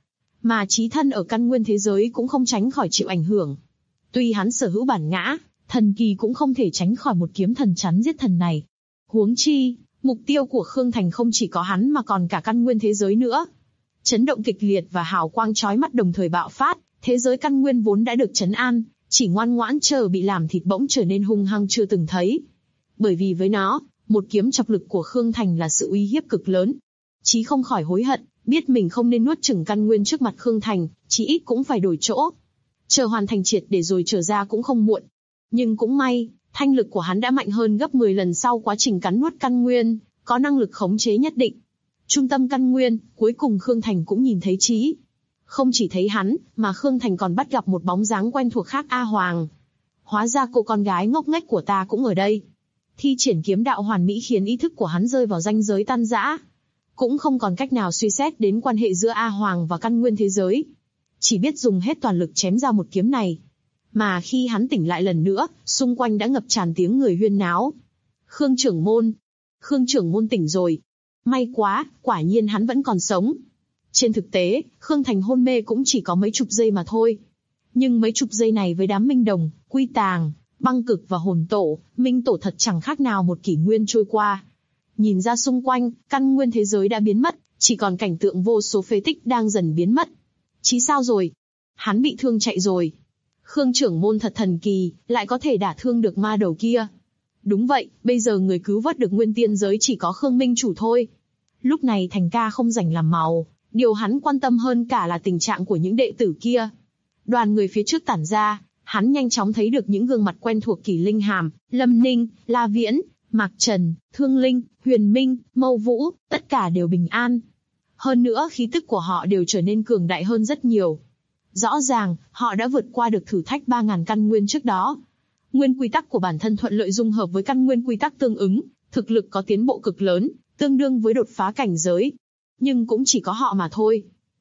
mà chí thân ở căn nguyên thế giới cũng không tránh khỏi chịu ảnh hưởng. Tuy hắn sở hữu bản ngã, thần kỳ cũng không thể tránh khỏi một kiếm thần chắn giết thần này. Huống chi, mục tiêu của Khương Thành không chỉ có hắn mà còn cả căn nguyên thế giới nữa. Chấn động kịch liệt và hào quang chói mắt đồng thời bạo phát, thế giới căn nguyên vốn đã được trấn an, chỉ ngoan ngoãn chờ bị làm thịt bỗng trở nên hung hăng chưa từng thấy. Bởi vì với nó, một kiếm chọc lực của Khương Thành là sự uy hiếp cực lớn. Chí không khỏi hối hận, biết mình không nên nuốt chửng căn nguyên trước mặt Khương Thành, chí ít cũng phải đổi chỗ. Chờ hoàn thành triệt để rồi trở ra cũng không muộn. Nhưng cũng may, thanh lực của hắn đã mạnh hơn gấp 10 lần sau quá trình cắn nuốt căn nguyên, có năng lực khống chế nhất định. Trung tâm căn nguyên, cuối cùng Khương Thành cũng nhìn thấy Chí. Không chỉ thấy hắn, mà Khương Thành còn bắt gặp một bóng dáng quen thuộc khác. A Hoàng. Hóa ra cô con gái ngốc nghếch của ta cũng ở đây. Thi triển kiếm đạo hoàn mỹ khiến ý thức của hắn rơi vào ranh giới tan rã. Cũng không còn cách nào suy xét đến quan hệ giữa A Hoàng và căn nguyên thế giới. Chỉ biết dùng hết toàn lực chém ra một kiếm này. Mà khi hắn tỉnh lại lần nữa, xung quanh đã ngập tràn tiếng người huyên náo. Khương trưởng môn. Khương trưởng môn tỉnh rồi. May quá, quả nhiên hắn vẫn còn sống. Trên thực tế, Khương Thành hôn mê cũng chỉ có mấy chục giây mà thôi. Nhưng mấy chục giây này với đám Minh Đồng, Quy Tàng, Băng Cực và Hồn Tổ, Minh Tổ thật chẳng khác nào một kỷ nguyên trôi qua. Nhìn ra xung quanh, căn nguyên thế giới đã biến mất, chỉ còn cảnh tượng vô số phế tích đang dần biến mất. Chí sao rồi? Hắn bị thương chạy rồi. Khương trưởng môn thật thần kỳ, lại có thể đả thương được ma đầu kia. Đúng vậy, bây giờ người cứu vớt được nguyên tiên giới chỉ có Khương Minh chủ thôi. Lúc này Thành ca không rảnh làm màu, điều hắn quan tâm hơn cả là tình trạng của những đệ tử kia. Đoàn người phía trước tản ra, hắn nhanh chóng thấy được những gương mặt quen thuộc Kỷ Linh Hàm, Lâm Ninh, La Viễn, Mạc Trần, Thương Linh, Huyền Minh, Mâu Vũ, tất cả đều bình an. Hơn nữa khí tức của họ đều trở nên cường đại hơn rất nhiều. Rõ ràng, họ đã vượt qua được thử thách 3.000 căn nguyên trước đó. Nguyên quy tắc của bản thân thuận lợi dung hợp với căn nguyên quy tắc tương ứng, thực lực có tiến bộ cực lớn, tương đương với đột phá cảnh giới. Nhưng cũng chỉ có họ mà thôi.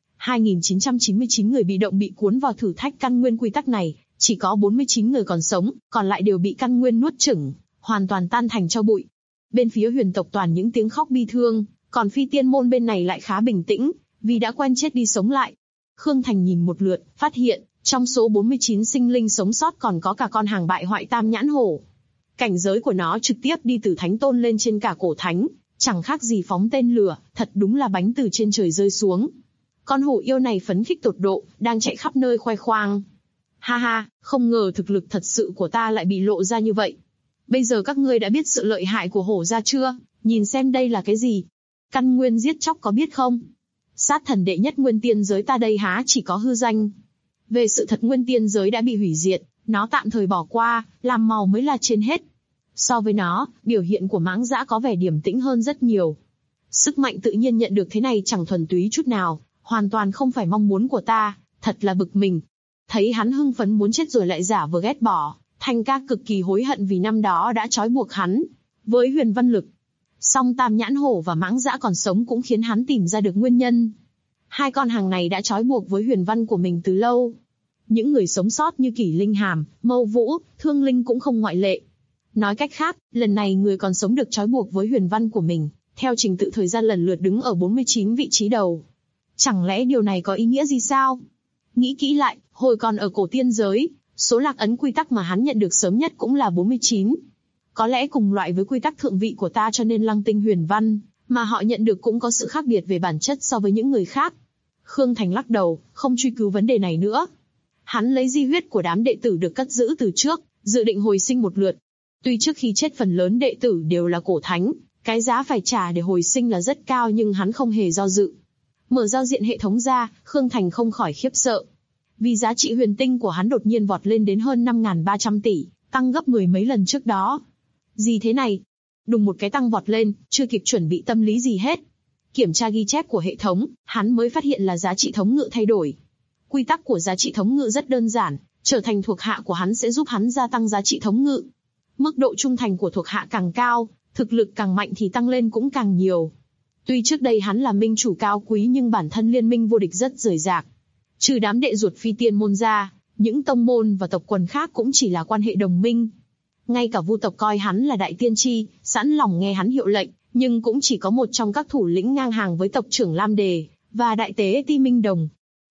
2.999 người bị động bị cuốn vào thử thách căn nguyên quy tắc này, chỉ có 49 người còn sống, còn lại đều bị căn nguyên nuốt chửng, hoàn toàn tan thành tro bụi. Bên phía Huyền tộc toàn những tiếng khóc bi thương, còn Phi Tiên môn bên này lại khá bình tĩnh, vì đã quen chết đi sống lại. Khương Thành nhìn một lượt, phát hiện, trong số 49 sinh linh sống sót còn có cả con hàng bại hoại Tam Nhãn Hổ. Cảnh giới của nó trực tiếp đi từ Thánh Tôn lên trên cả cổ Thánh, chẳng khác gì phóng tên lửa, thật đúng là bánh từ trên trời rơi xuống. Con hổ yêu này phấn khích tột độ, đang chạy khắp nơi khoe khoang. Ha ha, không ngờ thực lực thật sự của ta lại bị lộ ra như vậy. Bây giờ các ngươi đã biết sự lợi hại của hổ ra chưa? Nhìn xem đây là cái gì? Căn nguyên giết chóc có biết không? Sát thần đệ nhất nguyên tiên giới ta đây há chỉ có hư danh. Về sự thật nguyên tiên giới đã bị hủy diệt, nó tạm thời bỏ qua, làm màu mới là trên hết. So với nó, biểu hiện của mãng dã có vẻ điềm tĩnh hơn rất nhiều. Sức mạnh tự nhiên nhận được thế này chẳng thuần túy chút nào, hoàn toàn không phải mong muốn của ta, thật là bực mình. Thấy hắn hưng phấn muốn chết rồi lại giả vờ ghét bỏ, Thành ca cực kỳ hối hận vì năm đó đã trói buộc hắn với huyền văn lực. Song Tam Nhãn Hổ và mãng dã còn sống cũng khiến hắn tìm ra được nguyên nhân. Hai con hàng này đã trói buộc với huyền văn của mình từ lâu. Những người sống sót như Kỷ Linh Hàm, Mâu Vũ, Thương Linh cũng không ngoại lệ. Nói cách khác, lần này người còn sống được trói buộc với huyền văn của mình, theo trình tự thời gian lần lượt đứng ở 49 vị trí đầu. Chẳng lẽ điều này có ý nghĩa gì sao? Nghĩ kỹ lại, hồi còn ở cổ tiên giới, số lạc ấn quy tắc mà hắn nhận được sớm nhất cũng là 49. Có lẽ cùng loại với quy tắc thượng vị của ta cho nên Lăng Tinh huyền văn, mà họ nhận được cũng có sự khác biệt về bản chất so với những người khác. Khương Thành lắc đầu, không truy cứu vấn đề này nữa. Hắn lấy di huyết của đám đệ tử được cất giữ từ trước, dự định hồi sinh một lượt. Tuy trước khi chết phần lớn đệ tử đều là cổ thánh, cái giá phải trả để hồi sinh là rất cao nhưng hắn không hề do dự. Mở giao diện hệ thống ra, Khương Thành không khỏi khiếp sợ. Vì giá trị huyền tinh của hắn đột nhiên vọt lên đến hơn 5.300 tỷ, tăng gấp 10 mấy lần trước đó. Gì thế này? Đùng một cái tăng vọt lên, chưa kịp chuẩn bị tâm lý gì hết. Kiểm tra ghi chép của hệ thống, hắn mới phát hiện là giá trị thống ngự thay đổi. Quy tắc của giá trị thống ngự rất đơn giản, trở thành thuộc hạ của hắn sẽ giúp hắn gia tăng giá trị thống ngự. Mức độ trung thành của thuộc hạ càng cao, thực lực càng mạnh thì tăng lên cũng càng nhiều. Tuy trước đây hắn là minh chủ cao quý nhưng bản thân liên minh vô địch rất rời rạc. Trừ đám đệ ruột Phi Tiên môn ra, những tông môn và tộc quần khác cũng chỉ là quan hệ đồng minh. Ngay cả Vu tộc coi hắn là đại tiên tri, sẵn lòng nghe hắn hiệu lệnh, nhưng cũng chỉ có một trong các thủ lĩnh ngang hàng với tộc trưởng Lam Đề và đại tế Ti Minh Đồng.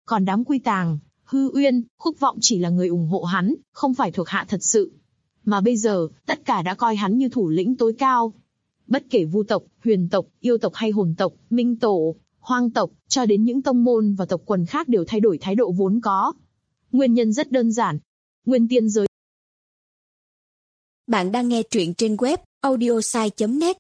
Còn đám Quy Tàng, Hư Uyên, Khúc Vọng chỉ là người ủng hộ hắn, không phải thuộc hạ thật sự. Mà bây giờ, tất cả đã coi hắn như thủ lĩnh tối cao. Bất kể Vu tộc, Huyền tộc, Yêu tộc hay Hồn tộc, Minh tổ, Hoang tộc, cho đến những tông môn và tộc quần khác đều thay đổi thái độ vốn có. Nguyên nhân rất đơn giản. Nguyên tiên giới. Bạn đang nghe truyện trên web audiosai.net.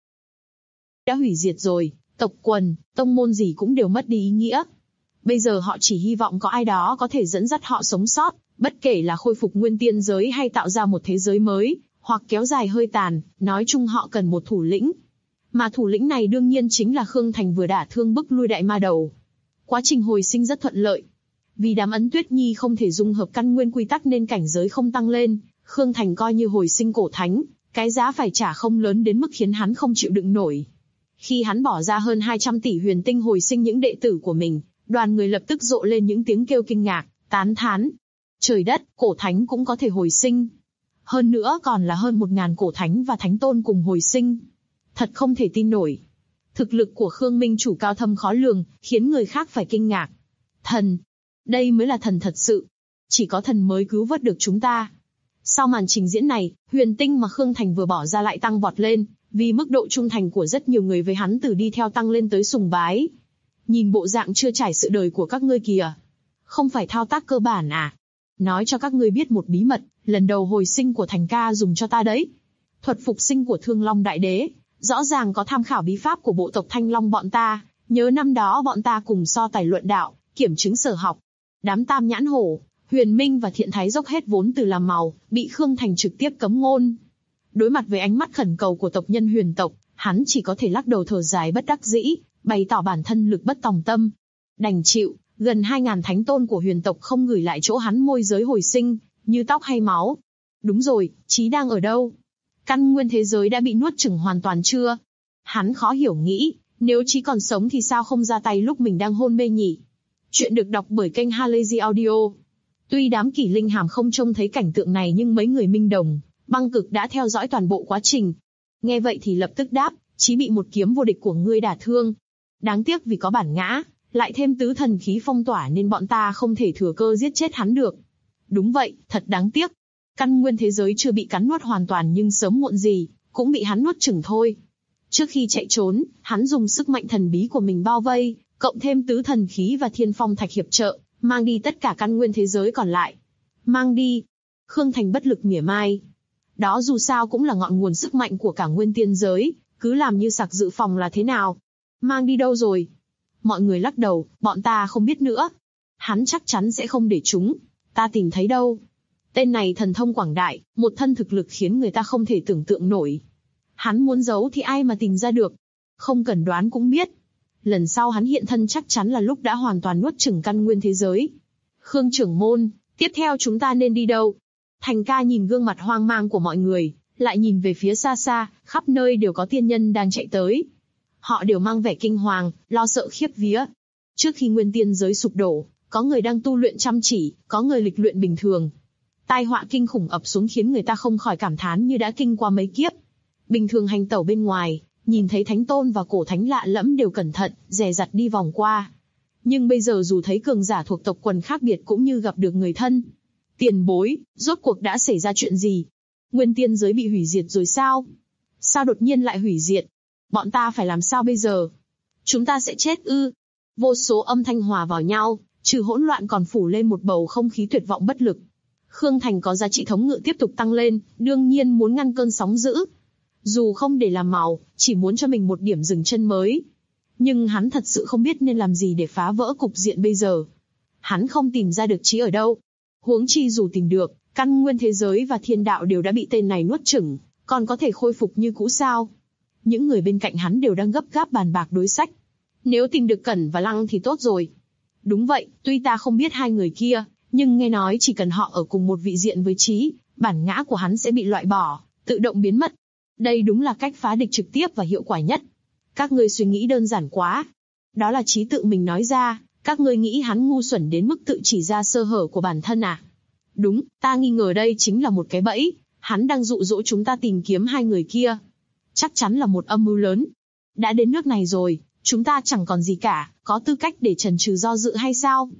Đã hủy diệt rồi, tộc quần, tông môn gì cũng đều mất đi ý nghĩa. Bây giờ họ chỉ hy vọng có ai đó có thể dẫn dắt họ sống sót, bất kể là khôi phục nguyên tiên giới hay tạo ra một thế giới mới, hoặc kéo dài hơi tàn, nói chung họ cần một thủ lĩnh. Mà thủ lĩnh này đương nhiên chính là Khương Thành vừa đả thương bức lui đại ma đầu. Quá trình hồi sinh rất thuận lợi. Vì đám Ấn Tuyết Nhi không thể dung hợp căn nguyên quy tắc nên cảnh giới không tăng lên, Khương Thành coi như hồi sinh cổ thánh, cái giá phải trả không lớn đến mức khiến hắn không chịu đựng nổi. Khi hắn bỏ ra hơn 200 tỷ huyền tinh hồi sinh những đệ tử của mình, đoàn người lập tức rộ lên những tiếng kêu kinh ngạc, tán thán. Trời đất, cổ thánh cũng có thể hồi sinh. Hơn nữa còn là hơn 1000 cổ thánh và thánh tôn cùng hồi sinh. Thật không thể tin nổi. Thực lực của Khương Minh chủ cao thâm khó lường, khiến người khác phải kinh ngạc. Thần. Đây mới là thần thật sự. Chỉ có thần mới cứu vớt được chúng ta. Sau màn trình diễn này, huyền tinh mà Khương Thành vừa bỏ ra lại tăng vọt lên, vì mức độ trung thành của rất nhiều người với hắn từ đi theo tăng lên tới sùng bái. Nhìn bộ dạng chưa trải sự đời của các ngươi kìa. Không phải thao tác cơ bản à? Nói cho các ngươi biết một bí mật, lần đầu hồi sinh của Thành ca dùng cho ta đấy. Thuật phục sinh của Thương Long Đại Đế, rõ ràng có tham khảo bí pháp của bộ tộc Thanh Long bọn ta, nhớ năm đó bọn ta cùng so tài luận đạo, kiểm chứng sở học. Đám Tam Nhãn Hổ, Huyền Minh và Thiện Thái dốc hết vốn từ làm màu, bị Khương Thành trực tiếp cấm ngôn. Đối mặt với ánh mắt khẩn cầu của tộc nhân Huyền tộc, hắn chỉ có thể lắc đầu thở dài bất đắc dĩ, bày tỏ bản thân lực bất tòng tâm. Đành chịu, gần 2000 thánh tôn của Huyền tộc không gửi lại chỗ hắn môi giới hồi sinh, như tóc hay máu. Đúng rồi, Chí đang ở đâu? Căn nguyên thế giới đã bị nuốt chửng hoàn toàn chưa? Hắn khó hiểu nghĩ, nếu Chí còn sống thì sao không ra tay lúc mình đang hôn mê nhỉ? Chuyện được đọc bởi kênh Halazy Audio. Tuy đám Kỷ Linh Hàm không trông thấy cảnh tượng này nhưng mấy người Minh Đồng, Băng Cực đã theo dõi toàn bộ quá trình. Nghe vậy thì lập tức đáp, Chí bị một kiếm vô địch của ngươi đả thương. Đáng tiếc vì có bản ngã, lại thêm tứ thần khí phong tỏa nên bọn ta không thể thừa cơ giết chết hắn được. Đúng vậy, thật đáng tiếc. Căn nguyên thế giới chưa bị cắn nuốt hoàn toàn nhưng sớm muộn gì, cũng bị hắn nuốt chửng thôi. Trước khi chạy trốn, hắn dùng sức mạnh thần bí của mình bao vây, cộng thêm tứ thần khí và thiên phong thạch hiệp trợ, mang đi tất cả căn nguyên thế giới còn lại. Mang đi. Khương Thành bất lực mỉa mai. Đó dù sao cũng là ngọn nguồn sức mạnh của cả nguyên tiên giới, cứ làm như sạc dự phòng là thế nào. Mang đi đâu rồi? Mọi người lắc đầu, bọn ta không biết nữa. Hắn chắc chắn sẽ không để chúng ta tìm thấy đâu. Tên này thần thông quảng đại, một thân thực lực khiến người ta không thể tưởng tượng nổi. Hắn muốn giấu thì ai mà tìm ra được. Không cần đoán cũng biết. Lần sau hắn hiện thân chắc chắn là lúc đã hoàn toàn nuốt chửng căn nguyên thế giới. Khương trưởng môn, tiếp theo chúng ta nên đi đâu? Thành ca nhìn gương mặt hoang mang của mọi người, lại nhìn về phía xa xa, khắp nơi đều có tiên nhân đang chạy tới. Họ đều mang vẻ kinh hoàng, lo sợ khiếp vía. Trước khi nguyên tiên giới sụp đổ, có người đang tu luyện chăm chỉ, có người lịch luyện bình thường. Tai họa kinh khủng ập xuống khiến người ta không khỏi cảm thán như đã kinh qua mấy kiếp. Bình thường hành tẩu bên ngoài, nhìn thấy thánh tôn và cổ thánh lạ lẫm đều cẩn thận, dè dặt đi vòng qua. Nhưng bây giờ dù thấy cường giả thuộc tộc quần khác biệt cũng như gặp được người thân. Tiền bối, rốt cuộc đã xảy ra chuyện gì? Nguyên tiên giới bị hủy diệt rồi sao? Sao đột nhiên lại hủy diệt? Bọn ta phải làm sao bây giờ? Chúng ta sẽ chết ư? Vô số âm thanh hòa vào nhau, trừ hỗn loạn còn phủ lên một bầu không khí tuyệt vọng bất lực. Khương Thành có giá trị thống ngự tiếp tục tăng lên, đương nhiên muốn ngăn cơn sóng dữ. Dù không để làm màu, chỉ muốn cho mình một điểm dừng chân mới. Nhưng hắn thật sự không biết nên làm gì để phá vỡ cục diện bây giờ. Hắn không tìm ra được Chí ở đâu. Huống chi dù tìm được, căn nguyên thế giới và thiên đạo đều đã bị tên này nuốt chửng, còn có thể khôi phục như cũ sao? Những người bên cạnh hắn đều đang gấp gáp bàn bạc đối sách. Nếu tìm được Cẩn và Lăng thì tốt rồi. Đúng vậy, tuy ta không biết hai người kia, nhưng nghe nói chỉ cần họ ở cùng một vị diện với Chí, bản ngã của hắn sẽ bị loại bỏ, tự động biến mất. Đây đúng là cách phá địch trực tiếp và hiệu quả nhất. Các ngươi suy nghĩ đơn giản quá. Đó là Chí tự mình nói ra, các ngươi nghĩ hắn ngu xuẩn đến mức tự chỉ ra sơ hở của bản thân à? Đúng, ta nghi ngờ đây chính là một cái bẫy, hắn đang dụ dỗ chúng ta tìm kiếm hai người kia. Chắc chắn là một âm mưu lớn. Đã đến nước này rồi, chúng ta chẳng còn gì cả, có tư cách để chần chừ do dự hay sao?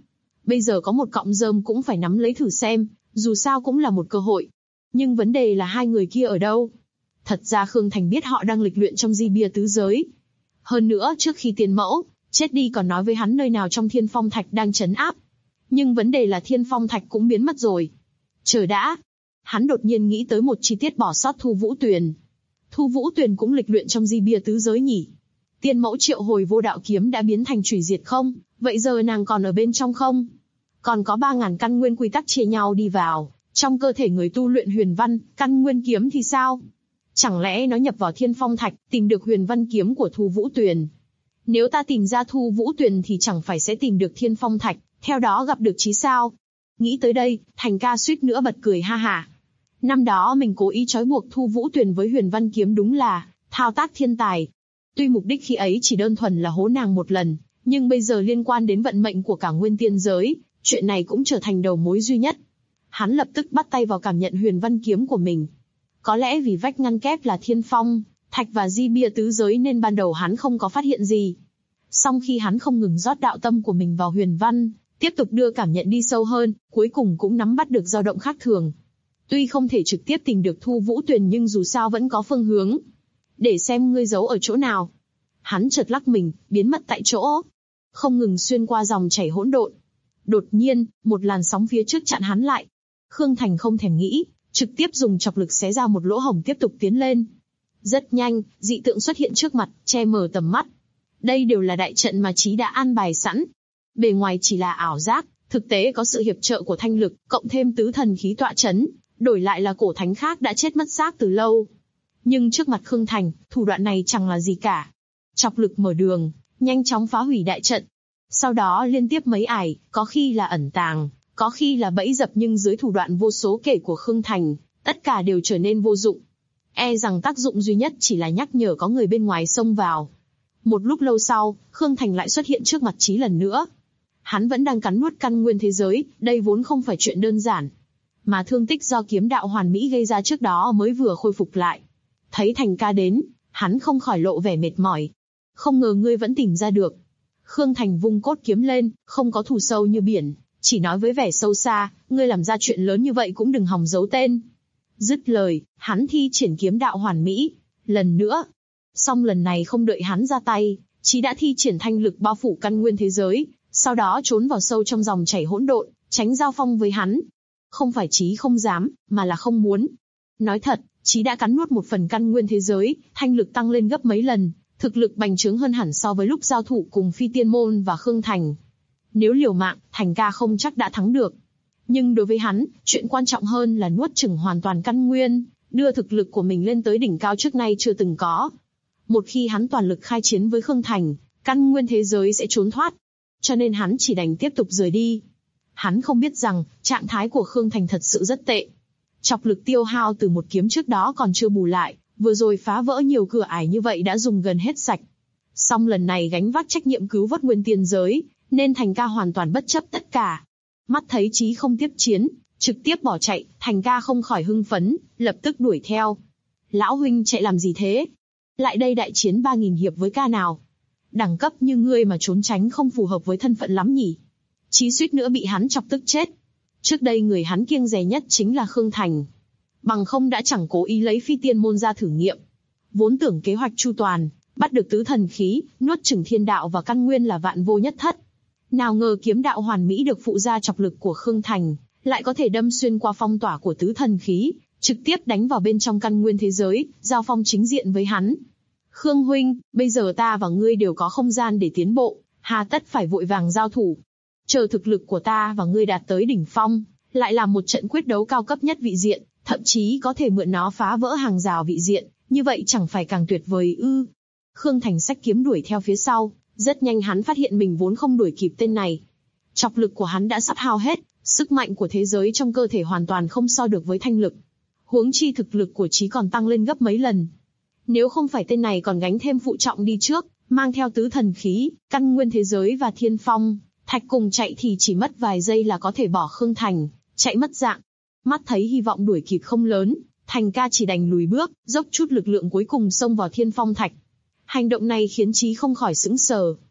Bây giờ có một cọng rơm cũng phải nắm lấy thử xem, dù sao cũng là một cơ hội. Nhưng vấn đề là hai người kia ở đâu? Thật ra Khương Thành biết họ đang lịch luyện trong di bia tứ giới. Hơn nữa trước khi tiên mẫu chết đi còn nói với hắn nơi nào trong Thiên Phong Thạch đang trấn áp. Nhưng vấn đề là Thiên Phong Thạch cũng biến mất rồi. Chờ đã. Hắn đột nhiên nghĩ tới một chi tiết bỏ sót Thu Vũ Tuyền. Thu Vũ Tuyền cũng lịch luyện trong di bia tứ giới nhỉ? Tiên mẫu triệu hồi vô đạo kiếm đã biến thành chủy diệt không? Vậy giờ nàng còn ở bên trong không? Còn có 3.000 căn nguyên quy tắc chia nhau đi vào trong cơ thể người tu luyện huyền văn, căn nguyên kiếm thì sao? Chẳng lẽ nó nhập vào Thiên Phong Thạch, tìm được huyền văn kiếm của Thu Vũ Tuyền? Nếu ta tìm ra Thu Vũ Tuyền thì chẳng phải sẽ tìm được Thiên Phong Thạch, theo đó gặp được chí sao? Nghĩ tới đây, Thành ca suýt nữa bật cười ha hả. Năm đó mình cố ý trói buộc Thu Vũ Tuyền với huyền văn kiếm đúng là thao tác thiên tài. Tuy mục đích khi ấy chỉ đơn thuần là hố nàng một lần, nhưng bây giờ liên quan đến vận mệnh của cả nguyên tiên giới, chuyện này cũng trở thành đầu mối duy nhất. Hắn lập tức bắt tay vào cảm nhận huyền văn kiếm của mình. Có lẽ vì vách ngăn kép là Thiên Phong Thạch và di bia tứ giới nên ban đầu hắn không có phát hiện gì. Song khi hắn không ngừng rót đạo tâm của mình vào huyền văn, tiếp tục đưa cảm nhận đi sâu hơn, cuối cùng cũng nắm bắt được dao động khác thường. Tuy không thể trực tiếp tìm được Thu Vũ Tuyền nhưng dù sao vẫn có phương hướng. Để xem ngươi giấu ở chỗ nào. Hắn chợt lắc mình, biến mất tại chỗ. Không ngừng xuyên qua dòng chảy hỗn độn. Đột nhiên, một làn sóng phía trước chặn hắn lại. Khương Thành không thèm nghĩ, trực tiếp dùng chọc lực xé ra một lỗ hổng tiếp tục tiến lên. Rất nhanh, dị tượng xuất hiện trước mặt, che mờ tầm mắt. Đây đều là đại trận mà Chí đã an bài sẵn. Bề ngoài chỉ là ảo giác, thực tế có sự hiệp trợ của thanh lực, cộng thêm tứ thần khí tọa chấn, đổi lại là cổ thánh khác đã chết mất xác từ lâu. Nhưng trước mặt Khương Thành, thủ đoạn này chẳng là gì cả. Chọc lực mở đường, nhanh chóng phá hủy đại trận. Sau đó liên tiếp mấy ải, có khi là ẩn tàng, có khi là bẫy dập nhưng dưới thủ đoạn vô số kể của Khương Thành, tất cả đều trở nên vô dụng. E rằng tác dụng duy nhất chỉ là nhắc nhở có người bên ngoài xông vào. Một lúc lâu sau, Khương Thành lại xuất hiện trước mặt Chí lần nữa. Hắn vẫn đang cắn nuốt căn nguyên thế giới, đây vốn không phải chuyện đơn giản. Mà thương tích do kiếm đạo hoàn mỹ gây ra trước đó mới vừa khôi phục lại. Thấy Thành ca đến, hắn không khỏi lộ vẻ mệt mỏi. Không ngờ ngươi vẫn tìm ra được. Khương Thành vung cốt kiếm lên, không có thù sâu như biển, chỉ nói với vẻ sâu xa, ngươi làm ra chuyện lớn như vậy cũng đừng hòng giấu tên. Dứt lời, hắn thi triển kiếm đạo hoàn mỹ, lần nữa. Song lần này không đợi hắn ra tay, Chí đã thi triển thanh lực bao phủ căn nguyên thế giới, sau đó trốn vào sâu trong dòng chảy hỗn độn, tránh giao phong với hắn. Không phải Chí không dám, mà là không muốn. Nói thật, Chí đã cắn nuốt một phần căn nguyên thế giới, thanh lực tăng lên gấp mấy lần, thực lực bành trướng hơn hẳn so với lúc giao thủ cùng Phi Tiên Môn và Khương Thành. Nếu liều mạng, Thành ca không chắc đã thắng được. Nhưng đối với hắn, chuyện quan trọng hơn là nuốt chửng hoàn toàn căn nguyên, đưa thực lực của mình lên tới đỉnh cao trước nay chưa từng có. Một khi hắn toàn lực khai chiến với Khương Thành, căn nguyên thế giới sẽ trốn thoát. Cho nên hắn chỉ đành tiếp tục rời đi. Hắn không biết rằng, trạng thái của Khương Thành thật sự rất tệ. Chọc lực tiêu hao từ một kiếm trước đó còn chưa bù lại, vừa rồi phá vỡ nhiều cửa ải như vậy đã dùng gần hết sạch. Song lần này gánh vác trách nhiệm cứu vớt nguyên tiên giới, nên Thành ca hoàn toàn bất chấp tất cả. Mắt thấy Chí không tiếp chiến, trực tiếp bỏ chạy, Thành ca không khỏi hưng phấn, lập tức đuổi theo. Lão huynh chạy làm gì thế? Lại đây đại chiến 3.000 hiệp với ca nào? Đẳng cấp như ngươi mà trốn tránh không phù hợp với thân phận lắm nhỉ? Chí suýt nữa bị hắn chọc tức chết. Trước đây người hắn kiêng dè nhất chính là Khương Thành. Bằng không đã chẳng cố ý lấy Phi Tiên Môn ra thử nghiệm. Vốn tưởng kế hoạch chu toàn, bắt được tứ thần khí, nuốt chửng thiên đạo và căn nguyên là vạn vô nhất thất. Nào ngờ kiếm đạo hoàn mỹ được phụ ra chọc lực của Khương Thành, lại có thể đâm xuyên qua phong tỏa của tứ thần khí, trực tiếp đánh vào bên trong căn nguyên thế giới, giao phong chính diện với hắn. Khương huynh, bây giờ ta và ngươi đều có không gian để tiến bộ, hà tất phải vội vàng giao thủ. Chờ thực lực của ta và ngươi đạt tới đỉnh phong, lại làm một trận quyết đấu cao cấp nhất vị diện, thậm chí có thể mượn nó phá vỡ hàng rào vị diện, như vậy chẳng phải càng tuyệt vời ư? Khương Thành xách kiếm đuổi theo phía sau, rất nhanh hắn phát hiện mình vốn không đuổi kịp tên này. Chọc lực của hắn đã sắp hao hết, sức mạnh của thế giới trong cơ thể hoàn toàn không so được với thanh lực. Huống chi thực lực của Chí còn tăng lên gấp mấy lần. Nếu không phải tên này còn gánh thêm phụ trọng đi trước, mang theo tứ thần khí, căn nguyên thế giới và Thiên Phong Thạch cùng chạy thì chỉ mất vài giây là có thể bỏ Khương Thành, chạy mất dạng. Mắt thấy hy vọng đuổi kịp không lớn, Thành ca chỉ đành lùi bước, dốc chút lực lượng cuối cùng xông vào Thiên Phong Thạch. Hành động này khiến Chí không khỏi sững sờ.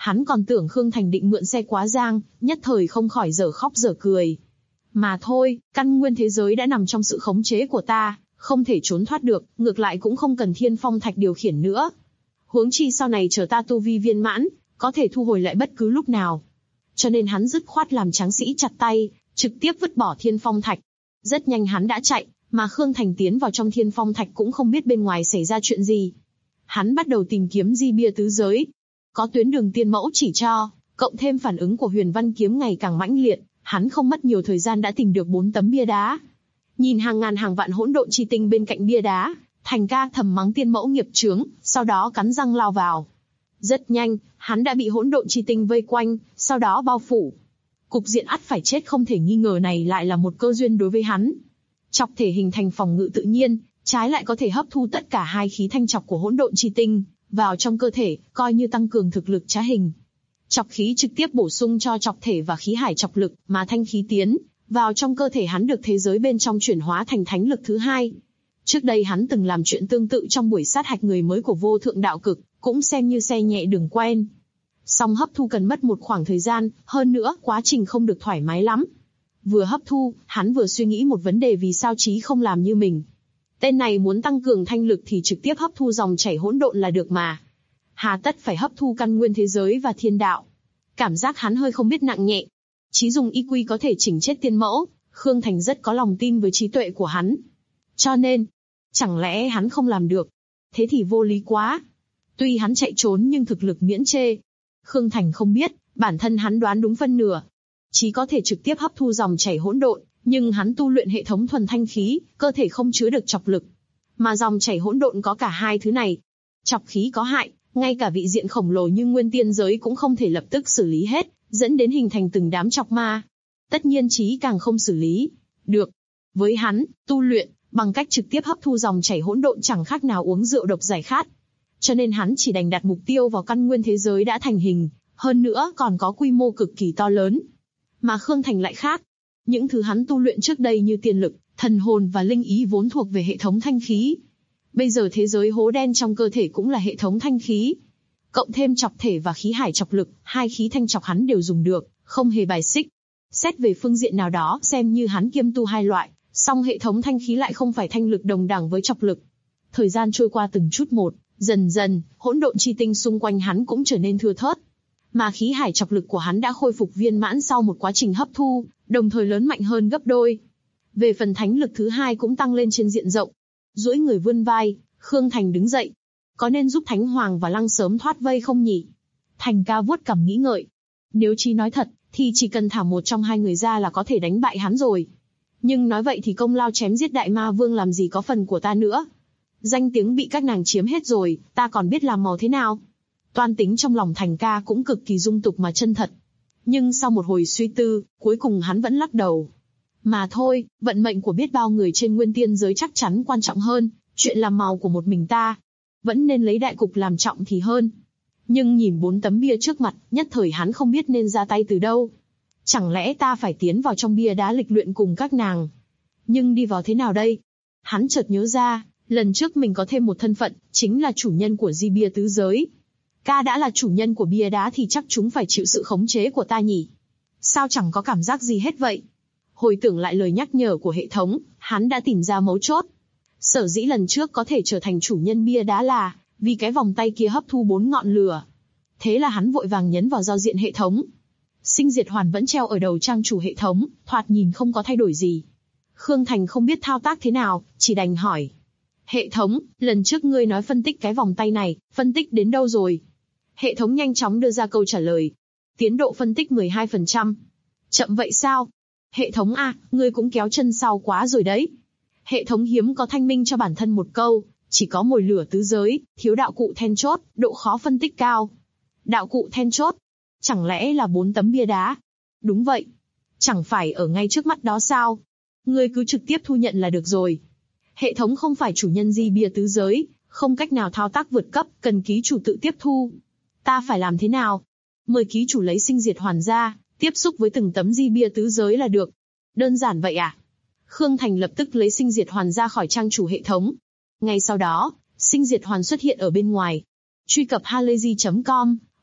Hắn còn tưởng Khương Thành định mượn xe quá giang, nhất thời không khỏi dở khóc dở cười. Mà thôi, căn nguyên thế giới đã nằm trong sự khống chế của ta, không thể trốn thoát được, ngược lại cũng không cần Thiên Phong Thạch điều khiển nữa. Huống chi sau này chờ ta tu vi viên mãn, có thể thu hồi lại bất cứ lúc nào. Cho nên hắn dứt khoát làm tráng sĩ chặt tay, trực tiếp vứt bỏ Thiên Phong Thạch. Rất nhanh hắn đã chạy, mà Khương Thành tiến vào trong Thiên Phong Thạch cũng không biết bên ngoài xảy ra chuyện gì. Hắn bắt đầu tìm kiếm di bia tứ giới. Có tuyến đường tiên mẫu chỉ cho, cộng thêm phản ứng của Huyền Văn kiếm ngày càng mãnh liệt, hắn không mất nhiều thời gian đã tìm được 4 tấm bia đá. Nhìn hàng ngàn hàng vạn hỗn độn chi tinh bên cạnh bia đá, Thành ca thầm mắng tiên mẫu nghiệp chướng, sau đó cắn răng lao vào. Rất nhanh, hắn đã bị hỗn độn chi tinh vây quanh, sau đó bao phủ. Cục diện ắt phải chết không thể nghi ngờ này lại là một cơ duyên đối với hắn. Chọc thể hình thành phòng ngự tự nhiên, trái lại có thể hấp thu tất cả hai khí thanh chọc của hỗn độn chi tinh vào trong cơ thể, coi như tăng cường thực lực trá hình. Chọc khí trực tiếp bổ sung cho chọc thể và khí hải chọc lực, mà thanh khí tiến vào trong cơ thể hắn được thế giới bên trong chuyển hóa thành thánh lực thứ hai. Trước đây hắn từng làm chuyện tương tự trong buổi sát hạch người mới của vô thượng đạo cực, cũng xem như xe nhẹ đường quen. Song hấp thu cần mất một khoảng thời gian, hơn nữa quá trình không được thoải mái lắm. Vừa hấp thu, hắn vừa suy nghĩ một vấn đề vì sao Chí không làm như mình. Tên này muốn tăng cường thanh lực thì trực tiếp hấp thu dòng chảy hỗn độn là được mà. Hà tất phải hấp thu căn nguyên thế giới và thiên đạo. Cảm giác hắn hơi không biết nặng nhẹ. Chí dùng IQ có thể chỉnh chết tiên mẫu, Khương Thành rất có lòng tin với trí tuệ của hắn. Cho nên, chẳng lẽ hắn không làm được? Thế thì vô lý quá. Tuy hắn chạy trốn nhưng thực lực miễn chê. Khương Thành không biết, bản thân hắn đoán đúng phân nửa. Chí có thể trực tiếp hấp thu dòng chảy hỗn độn, nhưng hắn tu luyện hệ thống thuần thanh khí, cơ thể không chứa được chọc lực. Mà dòng chảy hỗn độn có cả hai thứ này. Chọc khí có hại, ngay cả vị diện khổng lồ như nguyên tiên giới cũng không thể lập tức xử lý hết, dẫn đến hình thành từng đám chọc ma. Tất nhiên Chí càng không xử lý được. Với hắn, tu luyện bằng cách trực tiếp hấp thu dòng chảy hỗn độn chẳng khác nào uống rượu độc giải khát. Cho nên hắn chỉ đành đặt mục tiêu vào căn nguyên thế giới đã thành hình, hơn nữa còn có quy mô cực kỳ to lớn. Mà Khương Thành lại khác. Những thứ hắn tu luyện trước đây như tiên lực, thần hồn và linh ý vốn thuộc về hệ thống thanh khí. Bây giờ thế giới hố đen trong cơ thể cũng là hệ thống thanh khí. Cộng thêm chọc thể và khí hải chọc lực, hai khí thanh chọc hắn đều dùng được, không hề bài xích. Xét về phương diện nào đó xem như hắn kiêm tu hai loại, song hệ thống thanh khí lại không phải thanh lực đồng đẳng với chọc lực. Thời gian trôi qua từng chút một, dần dần, hỗn độn chi tinh xung quanh hắn cũng trở nên thưa thớt. Mà khí hải chọc lực của hắn đã khôi phục viên mãn sau một quá trình hấp thu, đồng thời lớn mạnh hơn gấp đôi. Về phần thánh lực thứ hai cũng tăng lên trên diện rộng. Duỗi người vươn vai, Khương Thành đứng dậy. Có nên giúp Thánh Hoàng và Lăng sớm thoát vây không nhỉ? Thành ca vuốt cằm nghĩ ngợi. Nếu Chí nói thật, thì chỉ cần thả một trong hai người ra là có thể đánh bại hắn rồi. Nhưng nói vậy thì công lao chém giết Đại Ma Vương làm gì có phần của ta nữa. Danh tiếng bị các nàng chiếm hết rồi, ta còn biết làm màu thế nào? Toan tính trong lòng Thành ca cũng cực kỳ dung tục mà chân thật. Nhưng sau một hồi suy tư, cuối cùng hắn vẫn lắc đầu. Mà thôi, vận mệnh của biết bao người trên nguyên tiên giới chắc chắn quan trọng hơn, chuyện làm màu của một mình ta. Vẫn nên lấy đại cục làm trọng thì hơn. Nhưng nhìn 4 tấm bia trước mặt, nhất thời hắn không biết nên ra tay từ đâu. Chẳng lẽ ta phải tiến vào trong bia đá lịch luyện cùng các nàng? Nhưng đi vào thế nào đây? Hắn chợt nhớ ra, lần trước mình có thêm một thân phận, chính là chủ nhân của di bia tứ giới. Ca đã là chủ nhân của bia đá thì chắc chúng phải chịu sự khống chế của ta nhỉ? Sao chẳng có cảm giác gì hết vậy? Hồi tưởng lại lời nhắc nhở của hệ thống, hắn đã tìm ra mấu chốt. Sở dĩ lần trước có thể trở thành chủ nhân bia đá là vì cái vòng tay kia hấp thu 4 ngọn lửa. Thế là hắn vội vàng nhấn vào giao diện hệ thống. Sinh diệt hoàn vẫn treo ở đầu trang chủ hệ thống, thoạt nhìn không có thay đổi gì. Khương Thành không biết thao tác thế nào, chỉ đành hỏi. Hệ thống, lần trước ngươi nói phân tích cái vòng tay này, phân tích đến đâu rồi? Hệ thống nhanh chóng đưa ra câu trả lời. Tiến độ phân tích 12%. Chậm vậy sao? Hệ thống a, ngươi cũng kéo chân sau quá rồi đấy. Hệ thống hiếm có thanh minh cho bản thân một câu, chỉ có mồi lửa tứ giới, thiếu đạo cụ then chốt, độ khó phân tích cao. Đạo cụ then chốt? Chẳng lẽ là 4 tấm bia đá? Đúng vậy. Chẳng phải ở ngay trước mắt đó sao? Ngươi cứ trực tiếp thu nhận là được rồi. Hệ thống không phải chủ nhân di bia tứ giới, không cách nào thao tác vượt cấp, cần ký chủ tự tiếp thu. Ta phải làm thế nào? Mời ký chủ lấy sinh diệt hoàn ra, tiếp xúc với từng tấm di bia tứ giới là được. Đơn giản vậy à? Khương Thành lập tức lấy sinh diệt hoàn ra khỏi trang chủ hệ thống. Ngay sau đó, sinh diệt hoàn xuất hiện ở bên ngoài. Truy cập halayzi.com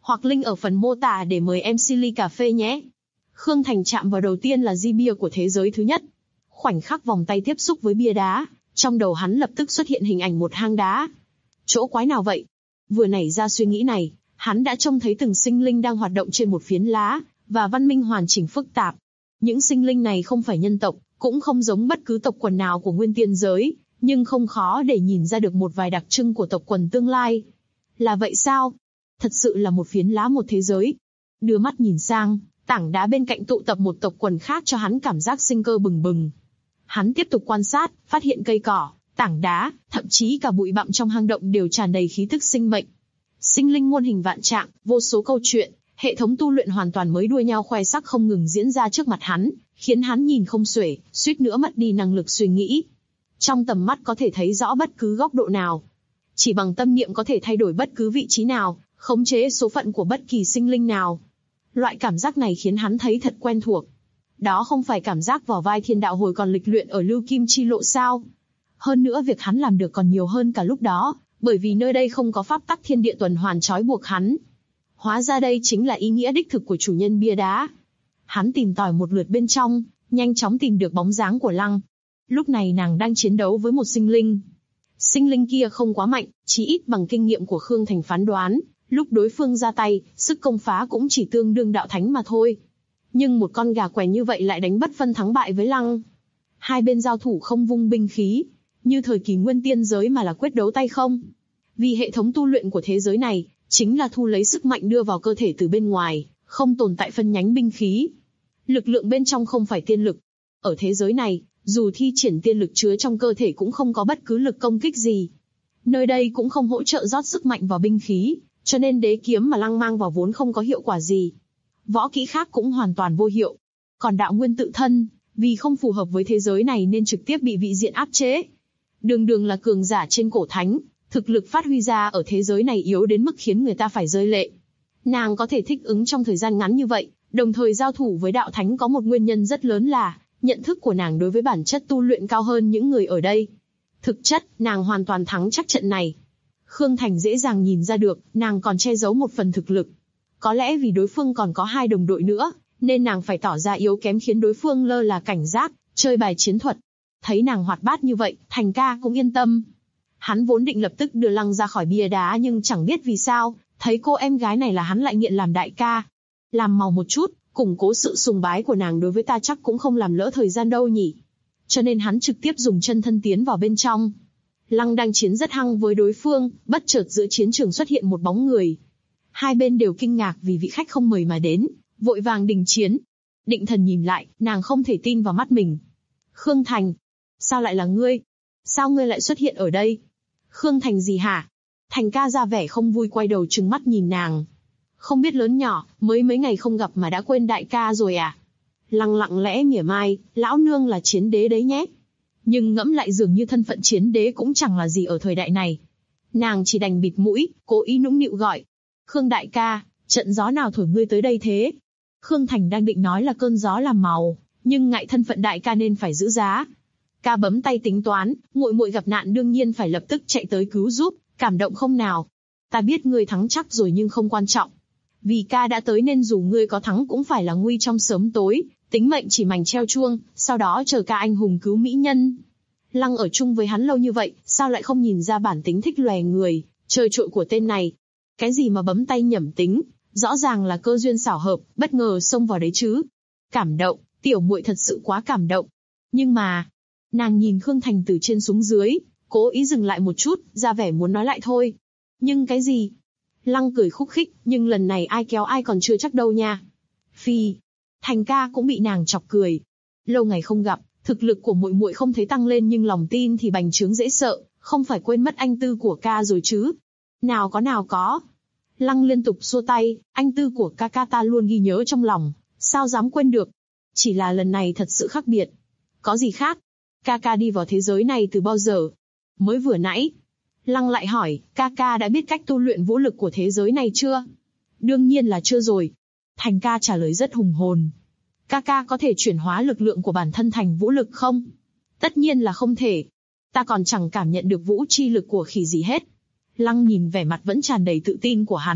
Hoặc link ở phần mô tả để mời MC ly cà phê nhé. Khương Thành chạm vào đầu tiên là di bia của thế giới thứ nhất. Khoảnh khắc vòng tay tiếp xúc với bia đá, trong đầu hắn lập tức xuất hiện hình ảnh một hang đá. Chỗ quái nào vậy? Vừa nảy ra suy nghĩ này, hắn đã trông thấy từng sinh linh đang hoạt động trên một phiến lá, và văn minh hoàn chỉnh phức tạp. Những sinh linh này không phải nhân tộc, cũng không giống bất cứ tộc quần nào của nguyên tiên giới, nhưng không khó để nhìn ra được một vài đặc trưng của tộc quần tương lai. Là vậy sao? Thật sự là một phiến lá một thế giới. Đưa mắt nhìn sang, tảng đá bên cạnh tụ tập một tộc quần khác cho hắn cảm giác sinh cơ bừng bừng. Hắn tiếp tục quan sát, phát hiện cây cỏ, tảng đá, thậm chí cả bụi bặm trong hang động đều tràn đầy khí tức sinh mệnh. Sinh linh muôn hình vạn trạng, vô số câu chuyện, hệ thống tu luyện hoàn toàn mới đua nhau khoe sắc không ngừng diễn ra trước mặt hắn, khiến hắn nhìn không xuể, suýt nữa mất đi năng lực suy nghĩ. Trong tầm mắt có thể thấy rõ bất cứ góc độ nào. Chỉ bằng tâm niệm có thể thay đổi bất cứ vị trí nào, khống chế số phận của bất kỳ sinh linh nào. Loại cảm giác này khiến hắn thấy thật quen thuộc. Đó không phải cảm giác vỏ vai thiên đạo hồi còn lịch luyện ở Lưu Kim Chi Lộ sao? Hơn nữa việc hắn làm được còn nhiều hơn cả lúc đó, bởi vì nơi đây không có pháp tắc thiên địa tuần hoàn trói buộc hắn. Hóa ra đây chính là ý nghĩa đích thực của chủ nhân bia đá. Hắn tìm tòi một lượt bên trong, nhanh chóng tìm được bóng dáng của Lăng. Lúc này nàng đang chiến đấu với một sinh linh. Sinh linh kia không quá mạnh, chỉ ít bằng kinh nghiệm của Khương Thành phán đoán, lúc đối phương ra tay, sức công phá cũng chỉ tương đương đạo thánh mà thôi. Nhưng một con gà quèn như vậy lại đánh bất phân thắng bại với Lăng. Hai bên giao thủ không vung binh khí, như thời kỳ nguyên tiên giới mà là quyết đấu tay không. Vì hệ thống tu luyện của thế giới này, chính là thu lấy sức mạnh đưa vào cơ thể từ bên ngoài, không tồn tại phân nhánh binh khí. Lực lượng bên trong không phải tiên lực. Ở thế giới này, dù thi triển tiên lực chứa trong cơ thể cũng không có bất cứ lực công kích gì. Nơi đây cũng không hỗ trợ rót sức mạnh vào binh khí, cho nên đế kiếm mà Lăng mang vào vốn không có hiệu quả gì. Võ kỹ khác cũng hoàn toàn vô hiệu. Còn đạo nguyên tự thân, vì không phù hợp với thế giới này nên trực tiếp bị vị diện áp chế. Đường đường là cường giả trên cổ thánh, thực lực phát huy ra ở thế giới này yếu đến mức khiến người ta phải rơi lệ. Nàng có thể thích ứng trong thời gian ngắn như vậy, đồng thời giao thủ với đạo thánh có một nguyên nhân rất lớn là nhận thức của nàng đối với bản chất tu luyện cao hơn những người ở đây. Thực chất, nàng hoàn toàn thắng chắc trận này. Khương Thành dễ dàng nhìn ra được, nàng còn che giấu một phần thực lực. Có lẽ vì đối phương còn có hai đồng đội nữa, nên nàng phải tỏ ra yếu kém khiến đối phương lơ là cảnh giác, chơi bài chiến thuật. Thấy nàng hoạt bát như vậy, Thành ca cũng yên tâm. Hắn vốn định lập tức đưa Lăng ra khỏi bia đá nhưng chẳng biết vì sao, thấy cô em gái này là hắn lại nghiện làm đại ca. Làm màu một chút, củng cố sự sùng bái của nàng đối với ta chắc cũng không làm lỡ thời gian đâu nhỉ. Cho nên hắn trực tiếp dùng chân thân tiến vào bên trong. Lăng đang chiến rất hăng với đối phương, bất chợt giữa chiến trường xuất hiện một bóng người. Hai bên đều kinh ngạc vì vị khách không mời mà đến, vội vàng đình chiến. Định thần nhìn lại, nàng không thể tin vào mắt mình. Khương Thành, sao lại là ngươi? Sao ngươi lại xuất hiện ở đây? Khương Thành gì hả? Thành ca ra vẻ không vui quay đầu trừng mắt nhìn nàng. Không biết lớn nhỏ, mới mấy ngày không gặp mà đã quên đại ca rồi à? Lăng lặng lẽ mỉa mai, lão nương là chiến đế đấy nhé. Nhưng ngẫm lại dường như thân phận chiến đế cũng chẳng là gì ở thời đại này. Nàng chỉ đành bịt mũi, cố ý nũng nịu gọi. Khương đại ca, trận gió nào thổi ngươi tới đây thế? Khương Thành đang định nói là cơn gió làm màu, nhưng ngại thân phận đại ca nên phải giữ giá. Ca bấm tay tính toán, muội muội gặp nạn đương nhiên phải lập tức chạy tới cứu giúp, cảm động không nào? Ta biết ngươi thắng chắc rồi nhưng không quan trọng. Vì ca đã tới nên dù ngươi có thắng cũng phải là nguy trong sớm tối, tính mệnh chỉ mảnh treo chuông, sau đó chờ ca anh hùng cứu mỹ nhân. Lăng ở chung với hắn lâu như vậy, sao lại không nhìn ra bản tính thích lòe người, chơi trội của tên này? Cái gì mà bấm tay nhẩm tính, rõ ràng là cơ duyên xảo hợp, bất ngờ xông vào đấy chứ. Cảm động, tiểu muội thật sự quá cảm động. Nhưng mà, nàng nhìn Khương Thành từ trên xuống dưới, cố ý dừng lại một chút, ra vẻ muốn nói lại thôi. Nhưng cái gì? Lăng cười khúc khích, nhưng lần này ai kéo ai còn chưa chắc đâu nha. Phi, Thành ca cũng bị nàng chọc cười. Lâu ngày không gặp, thực lực của muội muội không thấy tăng lên nhưng lòng tin thì bành trướng dễ sợ, không phải quên mất anh tư của ca rồi chứ? Nào có. Lăng liên tục xua tay, anh tư của ca ta luôn ghi nhớ trong lòng, sao dám quên được? Chỉ là lần này thật sự khác biệt. Có gì khác? Ca đi vào thế giới này từ bao giờ? Mới vừa nãy. Lăng lại hỏi, ca đã biết cách tu luyện vũ lực của thế giới này chưa? Đương nhiên là chưa rồi. Thành ca trả lời rất hùng hồn. Ca có thể chuyển hóa lực lượng của bản thân thành vũ lực không? Tất nhiên là không thể. Ta còn chẳng cảm nhận được vũ chi lực của khỉ gì hết. Lăng nhìn vẻ mặt vẫn tràn đầy tự tin của hắn,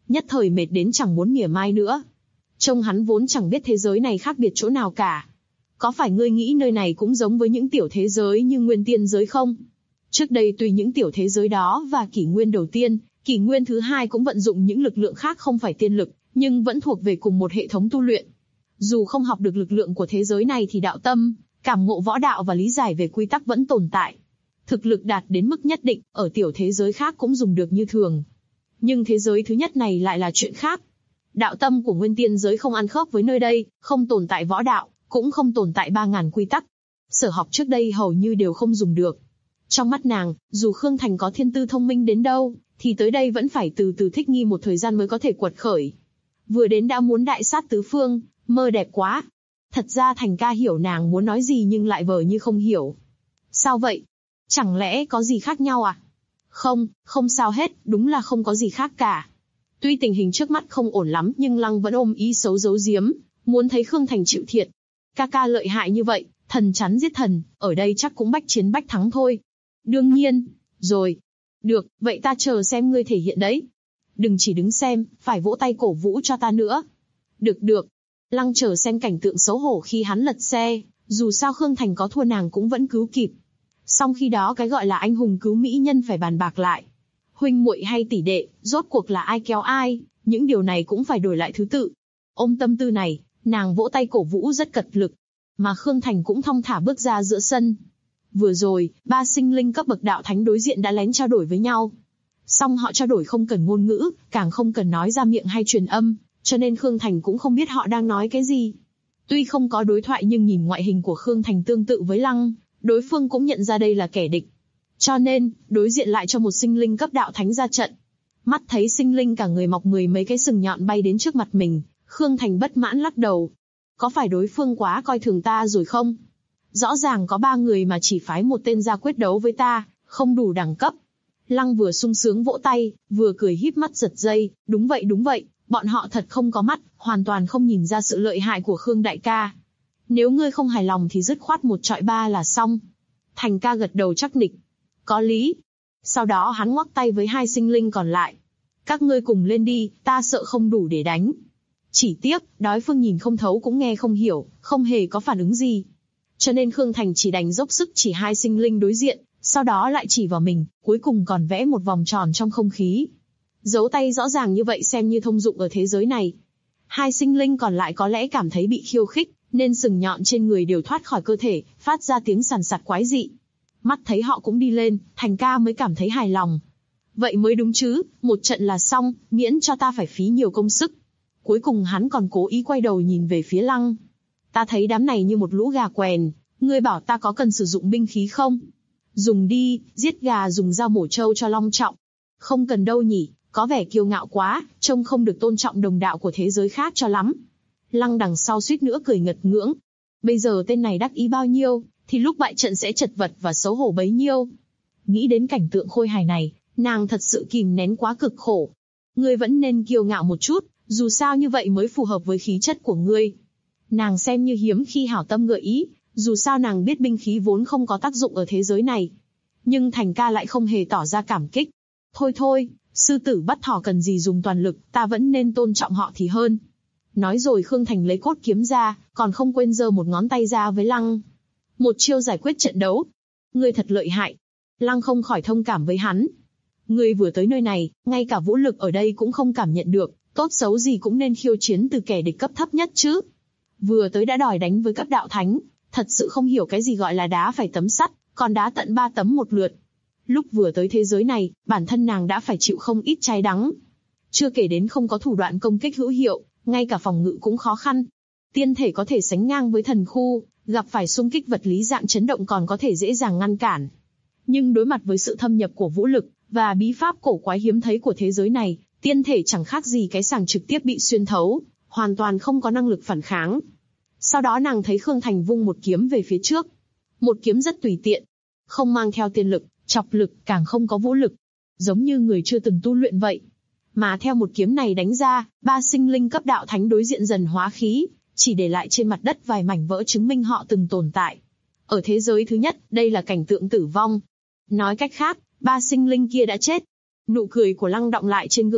nhất thời mệt đến chẳng muốn mỉa mai nữa. Trông hắn vốn chẳng biết thế giới này khác biệt chỗ nào cả. Có phải ngươi nghĩ nơi này cũng giống với những tiểu thế giới như nguyên tiên giới không? Trước đây tùy những tiểu thế giới đó và kỷ nguyên đầu tiên, kỷ nguyên thứ hai cũng vận dụng những lực lượng khác không phải tiên lực, nhưng vẫn thuộc về cùng một hệ thống tu luyện. Dù không học được lực lượng của thế giới này thì đạo tâm, cảm ngộ võ đạo và lý giải về quy tắc vẫn tồn tại. Thực lực đạt đến mức nhất định, ở tiểu thế giới khác cũng dùng được như thường. Nhưng thế giới thứ nhất này lại là chuyện khác. Đạo tâm của nguyên tiên giới không ăn khớp với nơi đây, không tồn tại võ đạo, cũng không tồn tại 3.000 quy tắc. Sở học trước đây hầu như đều không dùng được. Trong mắt nàng, dù Khương Thành có thiên tư thông minh đến đâu, thì tới đây vẫn phải từ từ thích nghi một thời gian mới có thể quật khởi. Vừa đến đã muốn đại sát tứ phương, mơ đẹp quá. Thật ra Thành ca hiểu nàng muốn nói gì nhưng lại vờ như không hiểu. Sao vậy? Chẳng lẽ có gì khác nhau à? Không sao hết, đúng là không có gì khác cả. Tuy tình hình trước mắt không ổn lắm nhưng Lăng vẫn ôm ý xấu giấu giếm, muốn thấy Khương Thành chịu thiệt. Ca lợi hại như vậy, thần chắn giết thần, ở đây chắc cũng bách chiến bách thắng thôi. Đương nhiên, rồi. Được, vậy ta chờ xem ngươi thể hiện đấy. Đừng chỉ đứng xem, phải vỗ tay cổ vũ cho ta nữa. Được. Lăng chờ xem cảnh tượng xấu hổ khi hắn lật xe, dù sao Khương Thành có thua nàng cũng vẫn cứu kịp. Song khi đó cái gọi là anh hùng cứu mỹ nhân phải bàn bạc lại. Huynh muội hay tỷ đệ, rốt cuộc là ai kéo ai, những điều này cũng phải đổi lại thứ tự. Ôm tâm tư này, nàng vỗ tay cổ vũ rất cật lực. Mà Khương Thành cũng thong thả bước ra giữa sân. Vừa rồi, 3 sinh linh cấp bậc đạo thánh đối diện đã lén trao đổi với nhau. Song họ trao đổi không cần ngôn ngữ, càng không cần nói ra miệng hay truyền âm, cho nên Khương Thành cũng không biết họ đang nói cái gì. Tuy không có đối thoại nhưng nhìn ngoại hình của Khương Thành tương tự với Lăng, đối phương cũng nhận ra đây là kẻ địch. Cho nên, đối diện lại cho một sinh linh cấp đạo thánh ra trận. Mắt thấy sinh linh cả người mọc 10 mấy cái sừng nhọn bay đến trước mặt mình, Khương Thành bất mãn lắc đầu. Có phải đối phương quá coi thường ta rồi không? Rõ ràng có 3 người mà chỉ phái một tên ra quyết đấu với ta, không đủ đẳng cấp. Lăng vừa sung sướng vỗ tay, vừa cười híp mắt giật dây, đúng vậy, bọn họ thật không có mắt, hoàn toàn không nhìn ra sự lợi hại của Khương đại ca. Nếu ngươi không hài lòng thì dứt khoát 1 chọi 3 là xong. Thành ca gật đầu chắc nịch. Có lý. Sau đó hắn ngoắc tay với 2 sinh linh còn lại. Các ngươi cùng lên đi, ta sợ không đủ để đánh. Chỉ tiếc, đối phương nhìn không thấu cũng nghe không hiểu, không hề có phản ứng gì. Cho nên Khương Thành chỉ đành dốc sức chỉ 2 sinh linh đối diện, sau đó lại chỉ vào mình, cuối cùng còn vẽ một vòng tròn trong không khí. Dấu tay rõ ràng như vậy xem như thông dụng ở thế giới này. 2 sinh linh còn lại có lẽ cảm thấy bị khiêu khích, nên sừng nhọn trên người đều thoát khỏi cơ thể, phát ra tiếng sàn sạt quái dị. Mắt thấy họ cũng đi lên, Thành ca mới cảm thấy hài lòng. Vậy mới đúng chứ, một trận là xong, miễn cho ta phải phí nhiều công sức. Cuối cùng hắn còn cố ý quay đầu nhìn về phía Lăng. Ta thấy đám này như một lũ gà quèn, ngươi bảo ta có cần sử dụng binh khí không? Dùng đi, giết gà dùng dao mổ trâu cho long trọng. Không cần đâu nhỉ, có vẻ kiêu ngạo quá, trông không được tôn trọng đồng đạo của thế giới khác cho lắm. Lăng đằng sau suýt nữa cười ngật ngưỡng. Bây giờ tên này đắc ý bao nhiêu, thì lúc bại trận sẽ chật vật và xấu hổ bấy nhiêu. Nghĩ đến cảnh tượng khôi hài này, nàng thật sự kìm nén quá cực khổ. Ngươi vẫn nên kiêu ngạo một chút, dù sao như vậy mới phù hợp với khí chất của ngươi. Nàng xem như hiếm khi hảo tâm gợi ý, dù sao nàng biết binh khí vốn không có tác dụng ở thế giới này. Nhưng Thành ca lại không hề tỏ ra cảm kích. Thôi, sư tử bắt thỏ cần gì dùng toàn lực, ta vẫn nên tôn trọng họ thì hơn. Nói rồi Khương Thành lấy cốt kiếm ra, còn không quên giơ một ngón tay ra với Lăng. Một chiêu giải quyết trận đấu. Ngươi thật lợi hại. Lăng không khỏi thông cảm với hắn. Ngươi vừa tới nơi này, ngay cả vũ lực ở đây cũng không cảm nhận được, tốt xấu gì cũng nên khiêu chiến từ kẻ địch cấp thấp nhất chứ. Vừa tới đã đòi đánh với cấp đạo thánh, thật sự không hiểu cái gì gọi là đá phải tấm sắt, còn đá tận 3 tấm một lượt. Lúc vừa tới thế giới này, bản thân nàng đã phải chịu không ít trái đắng. Chưa kể đến không có thủ đoạn công kích hữu hiệu, ngay cả phòng ngự cũng khó khăn. Tiên thể có thể sánh ngang với thần khu, gặp phải xung kích vật lý dạng chấn động còn có thể dễ dàng ngăn cản. Nhưng đối mặt với sự thâm nhập của vũ lực, và bí pháp cổ quái hiếm thấy của thế giới này, tiên thể chẳng khác gì cái sàng trực tiếp bị xuyên thấu, hoàn toàn không có năng lực phản kháng. Sau đó nàng thấy Khương Thành vung một kiếm về phía trước. Một kiếm rất tùy tiện, không mang theo tiên lực, chọc lực, càng không có vũ lực. Giống như người chưa từng tu luyện vậy. Mà theo một kiếm này đánh ra, 3 sinh linh cấp đạo thánh đối diện dần hóa khí, chỉ để lại trên mặt đất vài mảnh vỡ chứng minh họ từng tồn tại. Ở thế giới thứ nhất, đây là cảnh tượng tử vong. Nói cách khác, 3 sinh linh kia đã chết. Nụ cười của Lăng đọng lại trên gương mặt,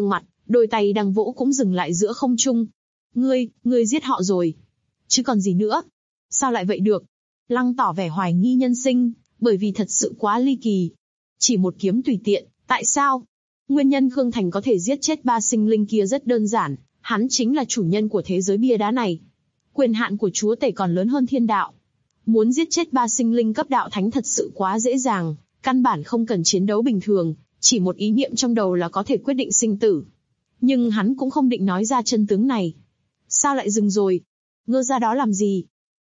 đôi tay đang vỗ cũng dừng lại giữa không trung. Ngươi giết họ rồi. Chứ còn gì nữa. Sao lại vậy được? Lăng tỏ vẻ hoài nghi nhân sinh, bởi vì thật sự quá ly kỳ. Chỉ một kiếm tùy tiện, tại sao? Nguyên nhân Khương Thành có thể giết chết 3 sinh linh kia rất đơn giản, hắn chính là chủ nhân của thế giới bia đá này. Quyền hạn của chúa tể còn lớn hơn thiên đạo. Muốn giết chết 3 sinh linh cấp đạo thánh thật sự quá dễ dàng, căn bản không cần chiến đấu bình thường, chỉ một ý niệm trong đầu là có thể quyết định sinh tử. Nhưng hắn cũng không định nói ra chân tướng này. Sao lại dừng rồi? Ngơ ra đó làm gì?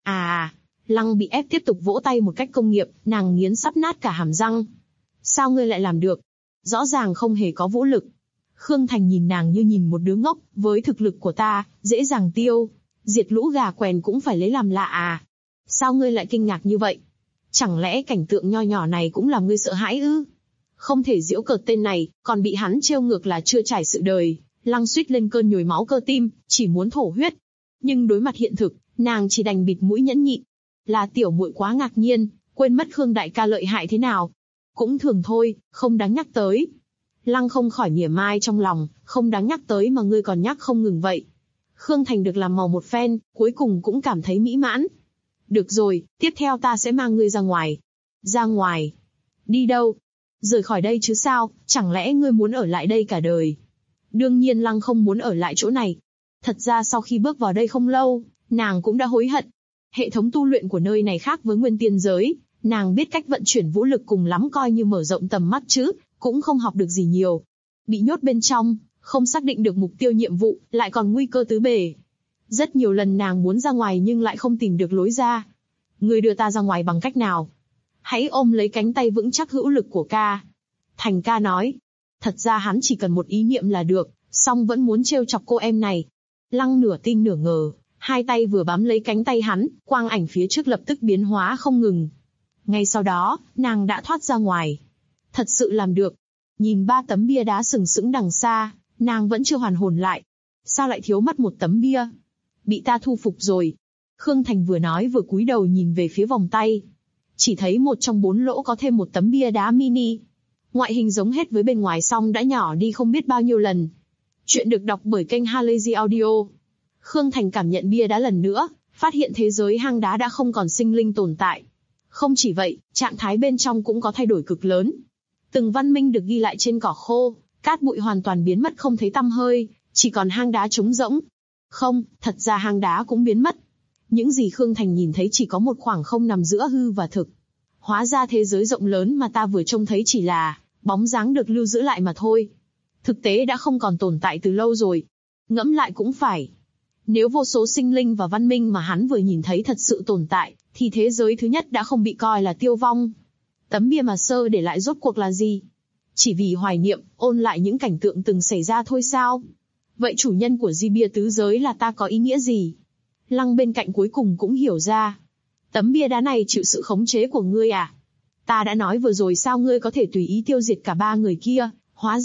Lăng bị ép tiếp tục vỗ tay một cách công nghiệp, nàng nghiến sắp nát cả hàm răng. Sao ngươi lại làm được? Rõ ràng không hề có vũ lực. Khương Thành nhìn nàng như nhìn một đứa ngốc, với thực lực của ta, dễ dàng tiêu. Diệt lũ gà quèn cũng phải lấy làm lạ à? Sao ngươi lại kinh ngạc như vậy? Chẳng lẽ cảnh tượng nho nhỏ này cũng làm ngươi sợ hãi ư? Không thể giễu cợt tên này, còn bị hắn trêu ngược là chưa trải sự đời. Lăng suýt lên cơn nhồi máu cơ tim, chỉ muốn thổ huyết. Nhưng đối mặt hiện thực, nàng chỉ đành bịt mũi nhẫn nhịn. Là tiểu muội quá ngạc nhiên, quên mất Khương đại ca lợi hại thế nào. Cũng thường thôi, không đáng nhắc tới. Lăng không khỏi mỉa mai trong lòng, không đáng nhắc tới mà ngươi còn nhắc không ngừng vậy. Khương Thành được làm màu một phen, cuối cùng cũng cảm thấy mỹ mãn. Được rồi, tiếp theo ta sẽ mang ngươi ra ngoài. Ra ngoài? Đi đâu? Rời khỏi đây chứ sao, chẳng lẽ ngươi muốn ở lại đây cả đời? Đương nhiên Lăng không muốn ở lại chỗ này. Thật ra sau khi bước vào đây không lâu, nàng cũng đã hối hận. Hệ thống tu luyện của nơi này khác với nguyên tiên giới, nàng biết cách vận chuyển vũ lực cùng lắm coi như mở rộng tầm mắt chứ, cũng không học được gì nhiều. Bị nhốt bên trong, không xác định được mục tiêu nhiệm vụ, lại còn nguy cơ tứ bề. Rất nhiều lần nàng muốn ra ngoài nhưng lại không tìm được lối ra. Ngươi đưa ta ra ngoài bằng cách nào? Hãy ôm lấy cánh tay vững chắc hữu lực của ca. Thành ca nói. Thật ra hắn chỉ cần một ý niệm là được, song vẫn muốn trêu chọc cô em này. Lăng nửa tin nửa ngờ, hai tay vừa bám lấy cánh tay hắn, quang ảnh phía trước lập tức biến hóa không ngừng. Ngay sau đó, nàng đã thoát ra ngoài. Thật sự làm được. Nhìn 3 tấm bia đá sừng sững đằng xa, nàng vẫn chưa hoàn hồn lại. Sao lại thiếu mất một tấm bia? Bị ta thu phục rồi. Khương Thành vừa nói vừa cúi đầu nhìn về phía vòng tay. Chỉ thấy một trong 4 lỗ có thêm một tấm bia đá mini. Ngoại hình giống hết với bên ngoài song đã nhỏ đi không biết bao nhiêu lần. Chuyện được đọc bởi kênh Halazy Audio. Khương Thành cảm nhận bia đá lần nữa, phát hiện thế giới hang đá đã không còn sinh linh tồn tại. Không chỉ vậy, trạng thái bên trong cũng có thay đổi cực lớn. Từng văn minh được ghi lại trên cỏ khô, cát bụi hoàn toàn biến mất không thấy tăm hơi, chỉ còn hang đá trống rỗng. Không, thật ra hang đá cũng biến mất. Những gì Khương Thành nhìn thấy chỉ có một khoảng không nằm giữa hư và thực. Hóa ra thế giới rộng lớn mà ta vừa trông thấy chỉ là bóng dáng được lưu giữ lại mà thôi. Thực tế đã không còn tồn tại từ lâu rồi. Ngẫm lại cũng phải. Nếu vô số sinh linh và văn minh mà hắn vừa nhìn thấy thật sự tồn tại, thì thế giới thứ nhất đã không bị coi là tiêu vong. Tấm bia mà sơ để lại rốt cuộc là gì? Chỉ vì hoài niệm, ôn lại những cảnh tượng từng xảy ra thôi sao? Vậy chủ nhân của di bia tứ giới là ta có ý nghĩa gì? Lăng bên cạnh cuối cùng cũng hiểu ra. Tấm bia đá này chịu sự khống chế của ngươi à? Ta đã nói vừa rồi sao ngươi có thể tùy ý tiêu diệt cả 3 người kia? Hóa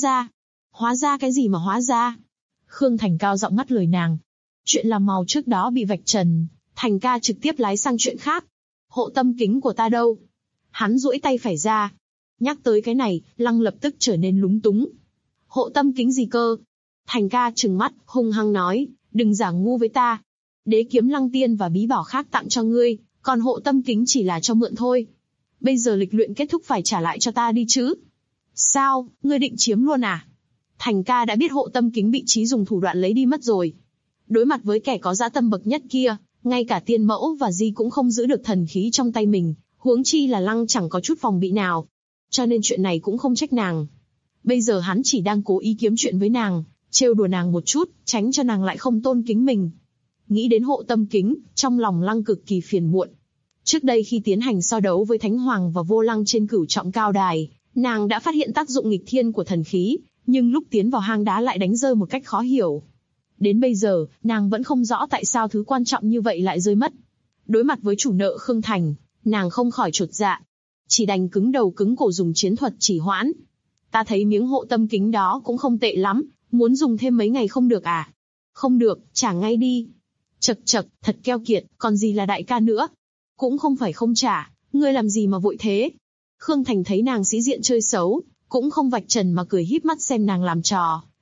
ra cái gì mà hóa ra? Khương Thành cao giọng ngắt lời nàng. Chuyện làm màu trước đó bị vạch trần, Thành ca trực tiếp lái sang chuyện khác. Hộ tâm kính của ta đâu? Hắn duỗi tay phải ra. Nhắc tới cái này, Lăng lập tức trở nên lúng túng. Hộ tâm kính gì cơ? Thành ca trừng mắt, hung hăng nói, đừng giả ngu với ta. Đế kiếm Lăng tiên và bí bảo khác tặng cho ngươi, còn hộ tâm kính chỉ là cho mượn thôi. Bây giờ lịch luyện kết thúc phải trả lại cho ta đi chứ. Sao, ngươi định chiếm luôn à? Thành ca đã biết hộ tâm kính bị Chí dùng thủ đoạn lấy đi mất rồi. Đối mặt với kẻ có dã tâm bậc nhất kia, ngay cả tiên mẫu và di cũng không giữ được thần khí trong tay mình, huống chi là Lăng chẳng có chút phòng bị nào. Cho nên chuyện này cũng không trách nàng. Bây giờ hắn chỉ đang cố ý kiếm chuyện với nàng, trêu đùa nàng một chút, tránh cho nàng lại không tôn kính mình. Nghĩ đến hộ tâm kính, trong lòng Lăng cực kỳ phiền muộn. Trước đây khi tiến hành so đấu với Thánh Hoàng và Vô Lăng trên cửu trọng cao đài, nàng đã phát hiện tác dụng nghịch thiên của thần khí, nhưng lúc tiến vào hang đá lại đánh rơi một cách khó hiểu. Đến bây giờ, nàng vẫn không rõ tại sao thứ quan trọng như vậy lại rơi mất. Đối mặt với chủ nợ Khương Thành, nàng không khỏi chột dạ. Chỉ đành cứng đầu cứng cổ dùng chiến thuật chỉ hoãn. Ta thấy miếng hộ tâm kính đó cũng không tệ lắm, muốn dùng thêm mấy ngày không được à? Không được, trả ngay đi. Chậc chậc, thật keo kiệt, còn gì là đại ca nữa. Cũng không phải không trả, ngươi làm gì mà vội thế? Khương Thành thấy nàng sĩ diện chơi xấu, cũng không vạch trần mà cười híp mắt xem nàng làm trò.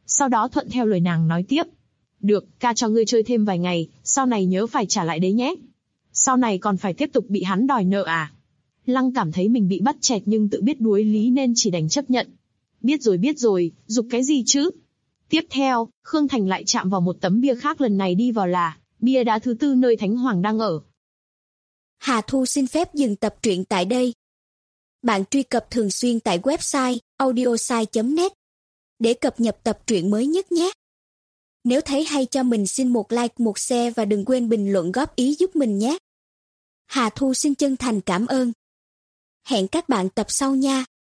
Sau đó thuận theo lời nàng nói tiếp. Được, ca cho ngươi chơi thêm vài ngày, sau này nhớ phải trả lại đấy nhé. Sau này còn phải tiếp tục bị hắn đòi nợ à? Lăng cảm thấy mình bị bắt chẹt nhưng tự biết đuối lý nên chỉ đành chấp nhận. Biết rồi, giục cái gì chứ? Tiếp theo, Khương Thành lại chạm vào một tấm bia khác, lần này đi vào là bia đá thứ 4 nơi Thánh Hoàng đang ở. Hà Thu xin phép dừng tập truyện tại đây. Bạn truy cập thường xuyên tại website audiosai.net để cập nhật tập truyện mới nhất nhé. Nếu thấy hay cho mình xin một like, một share và đừng quên bình luận góp ý giúp mình nhé. Hà Thu xin chân thành cảm ơn. Hẹn các bạn tập sau nha.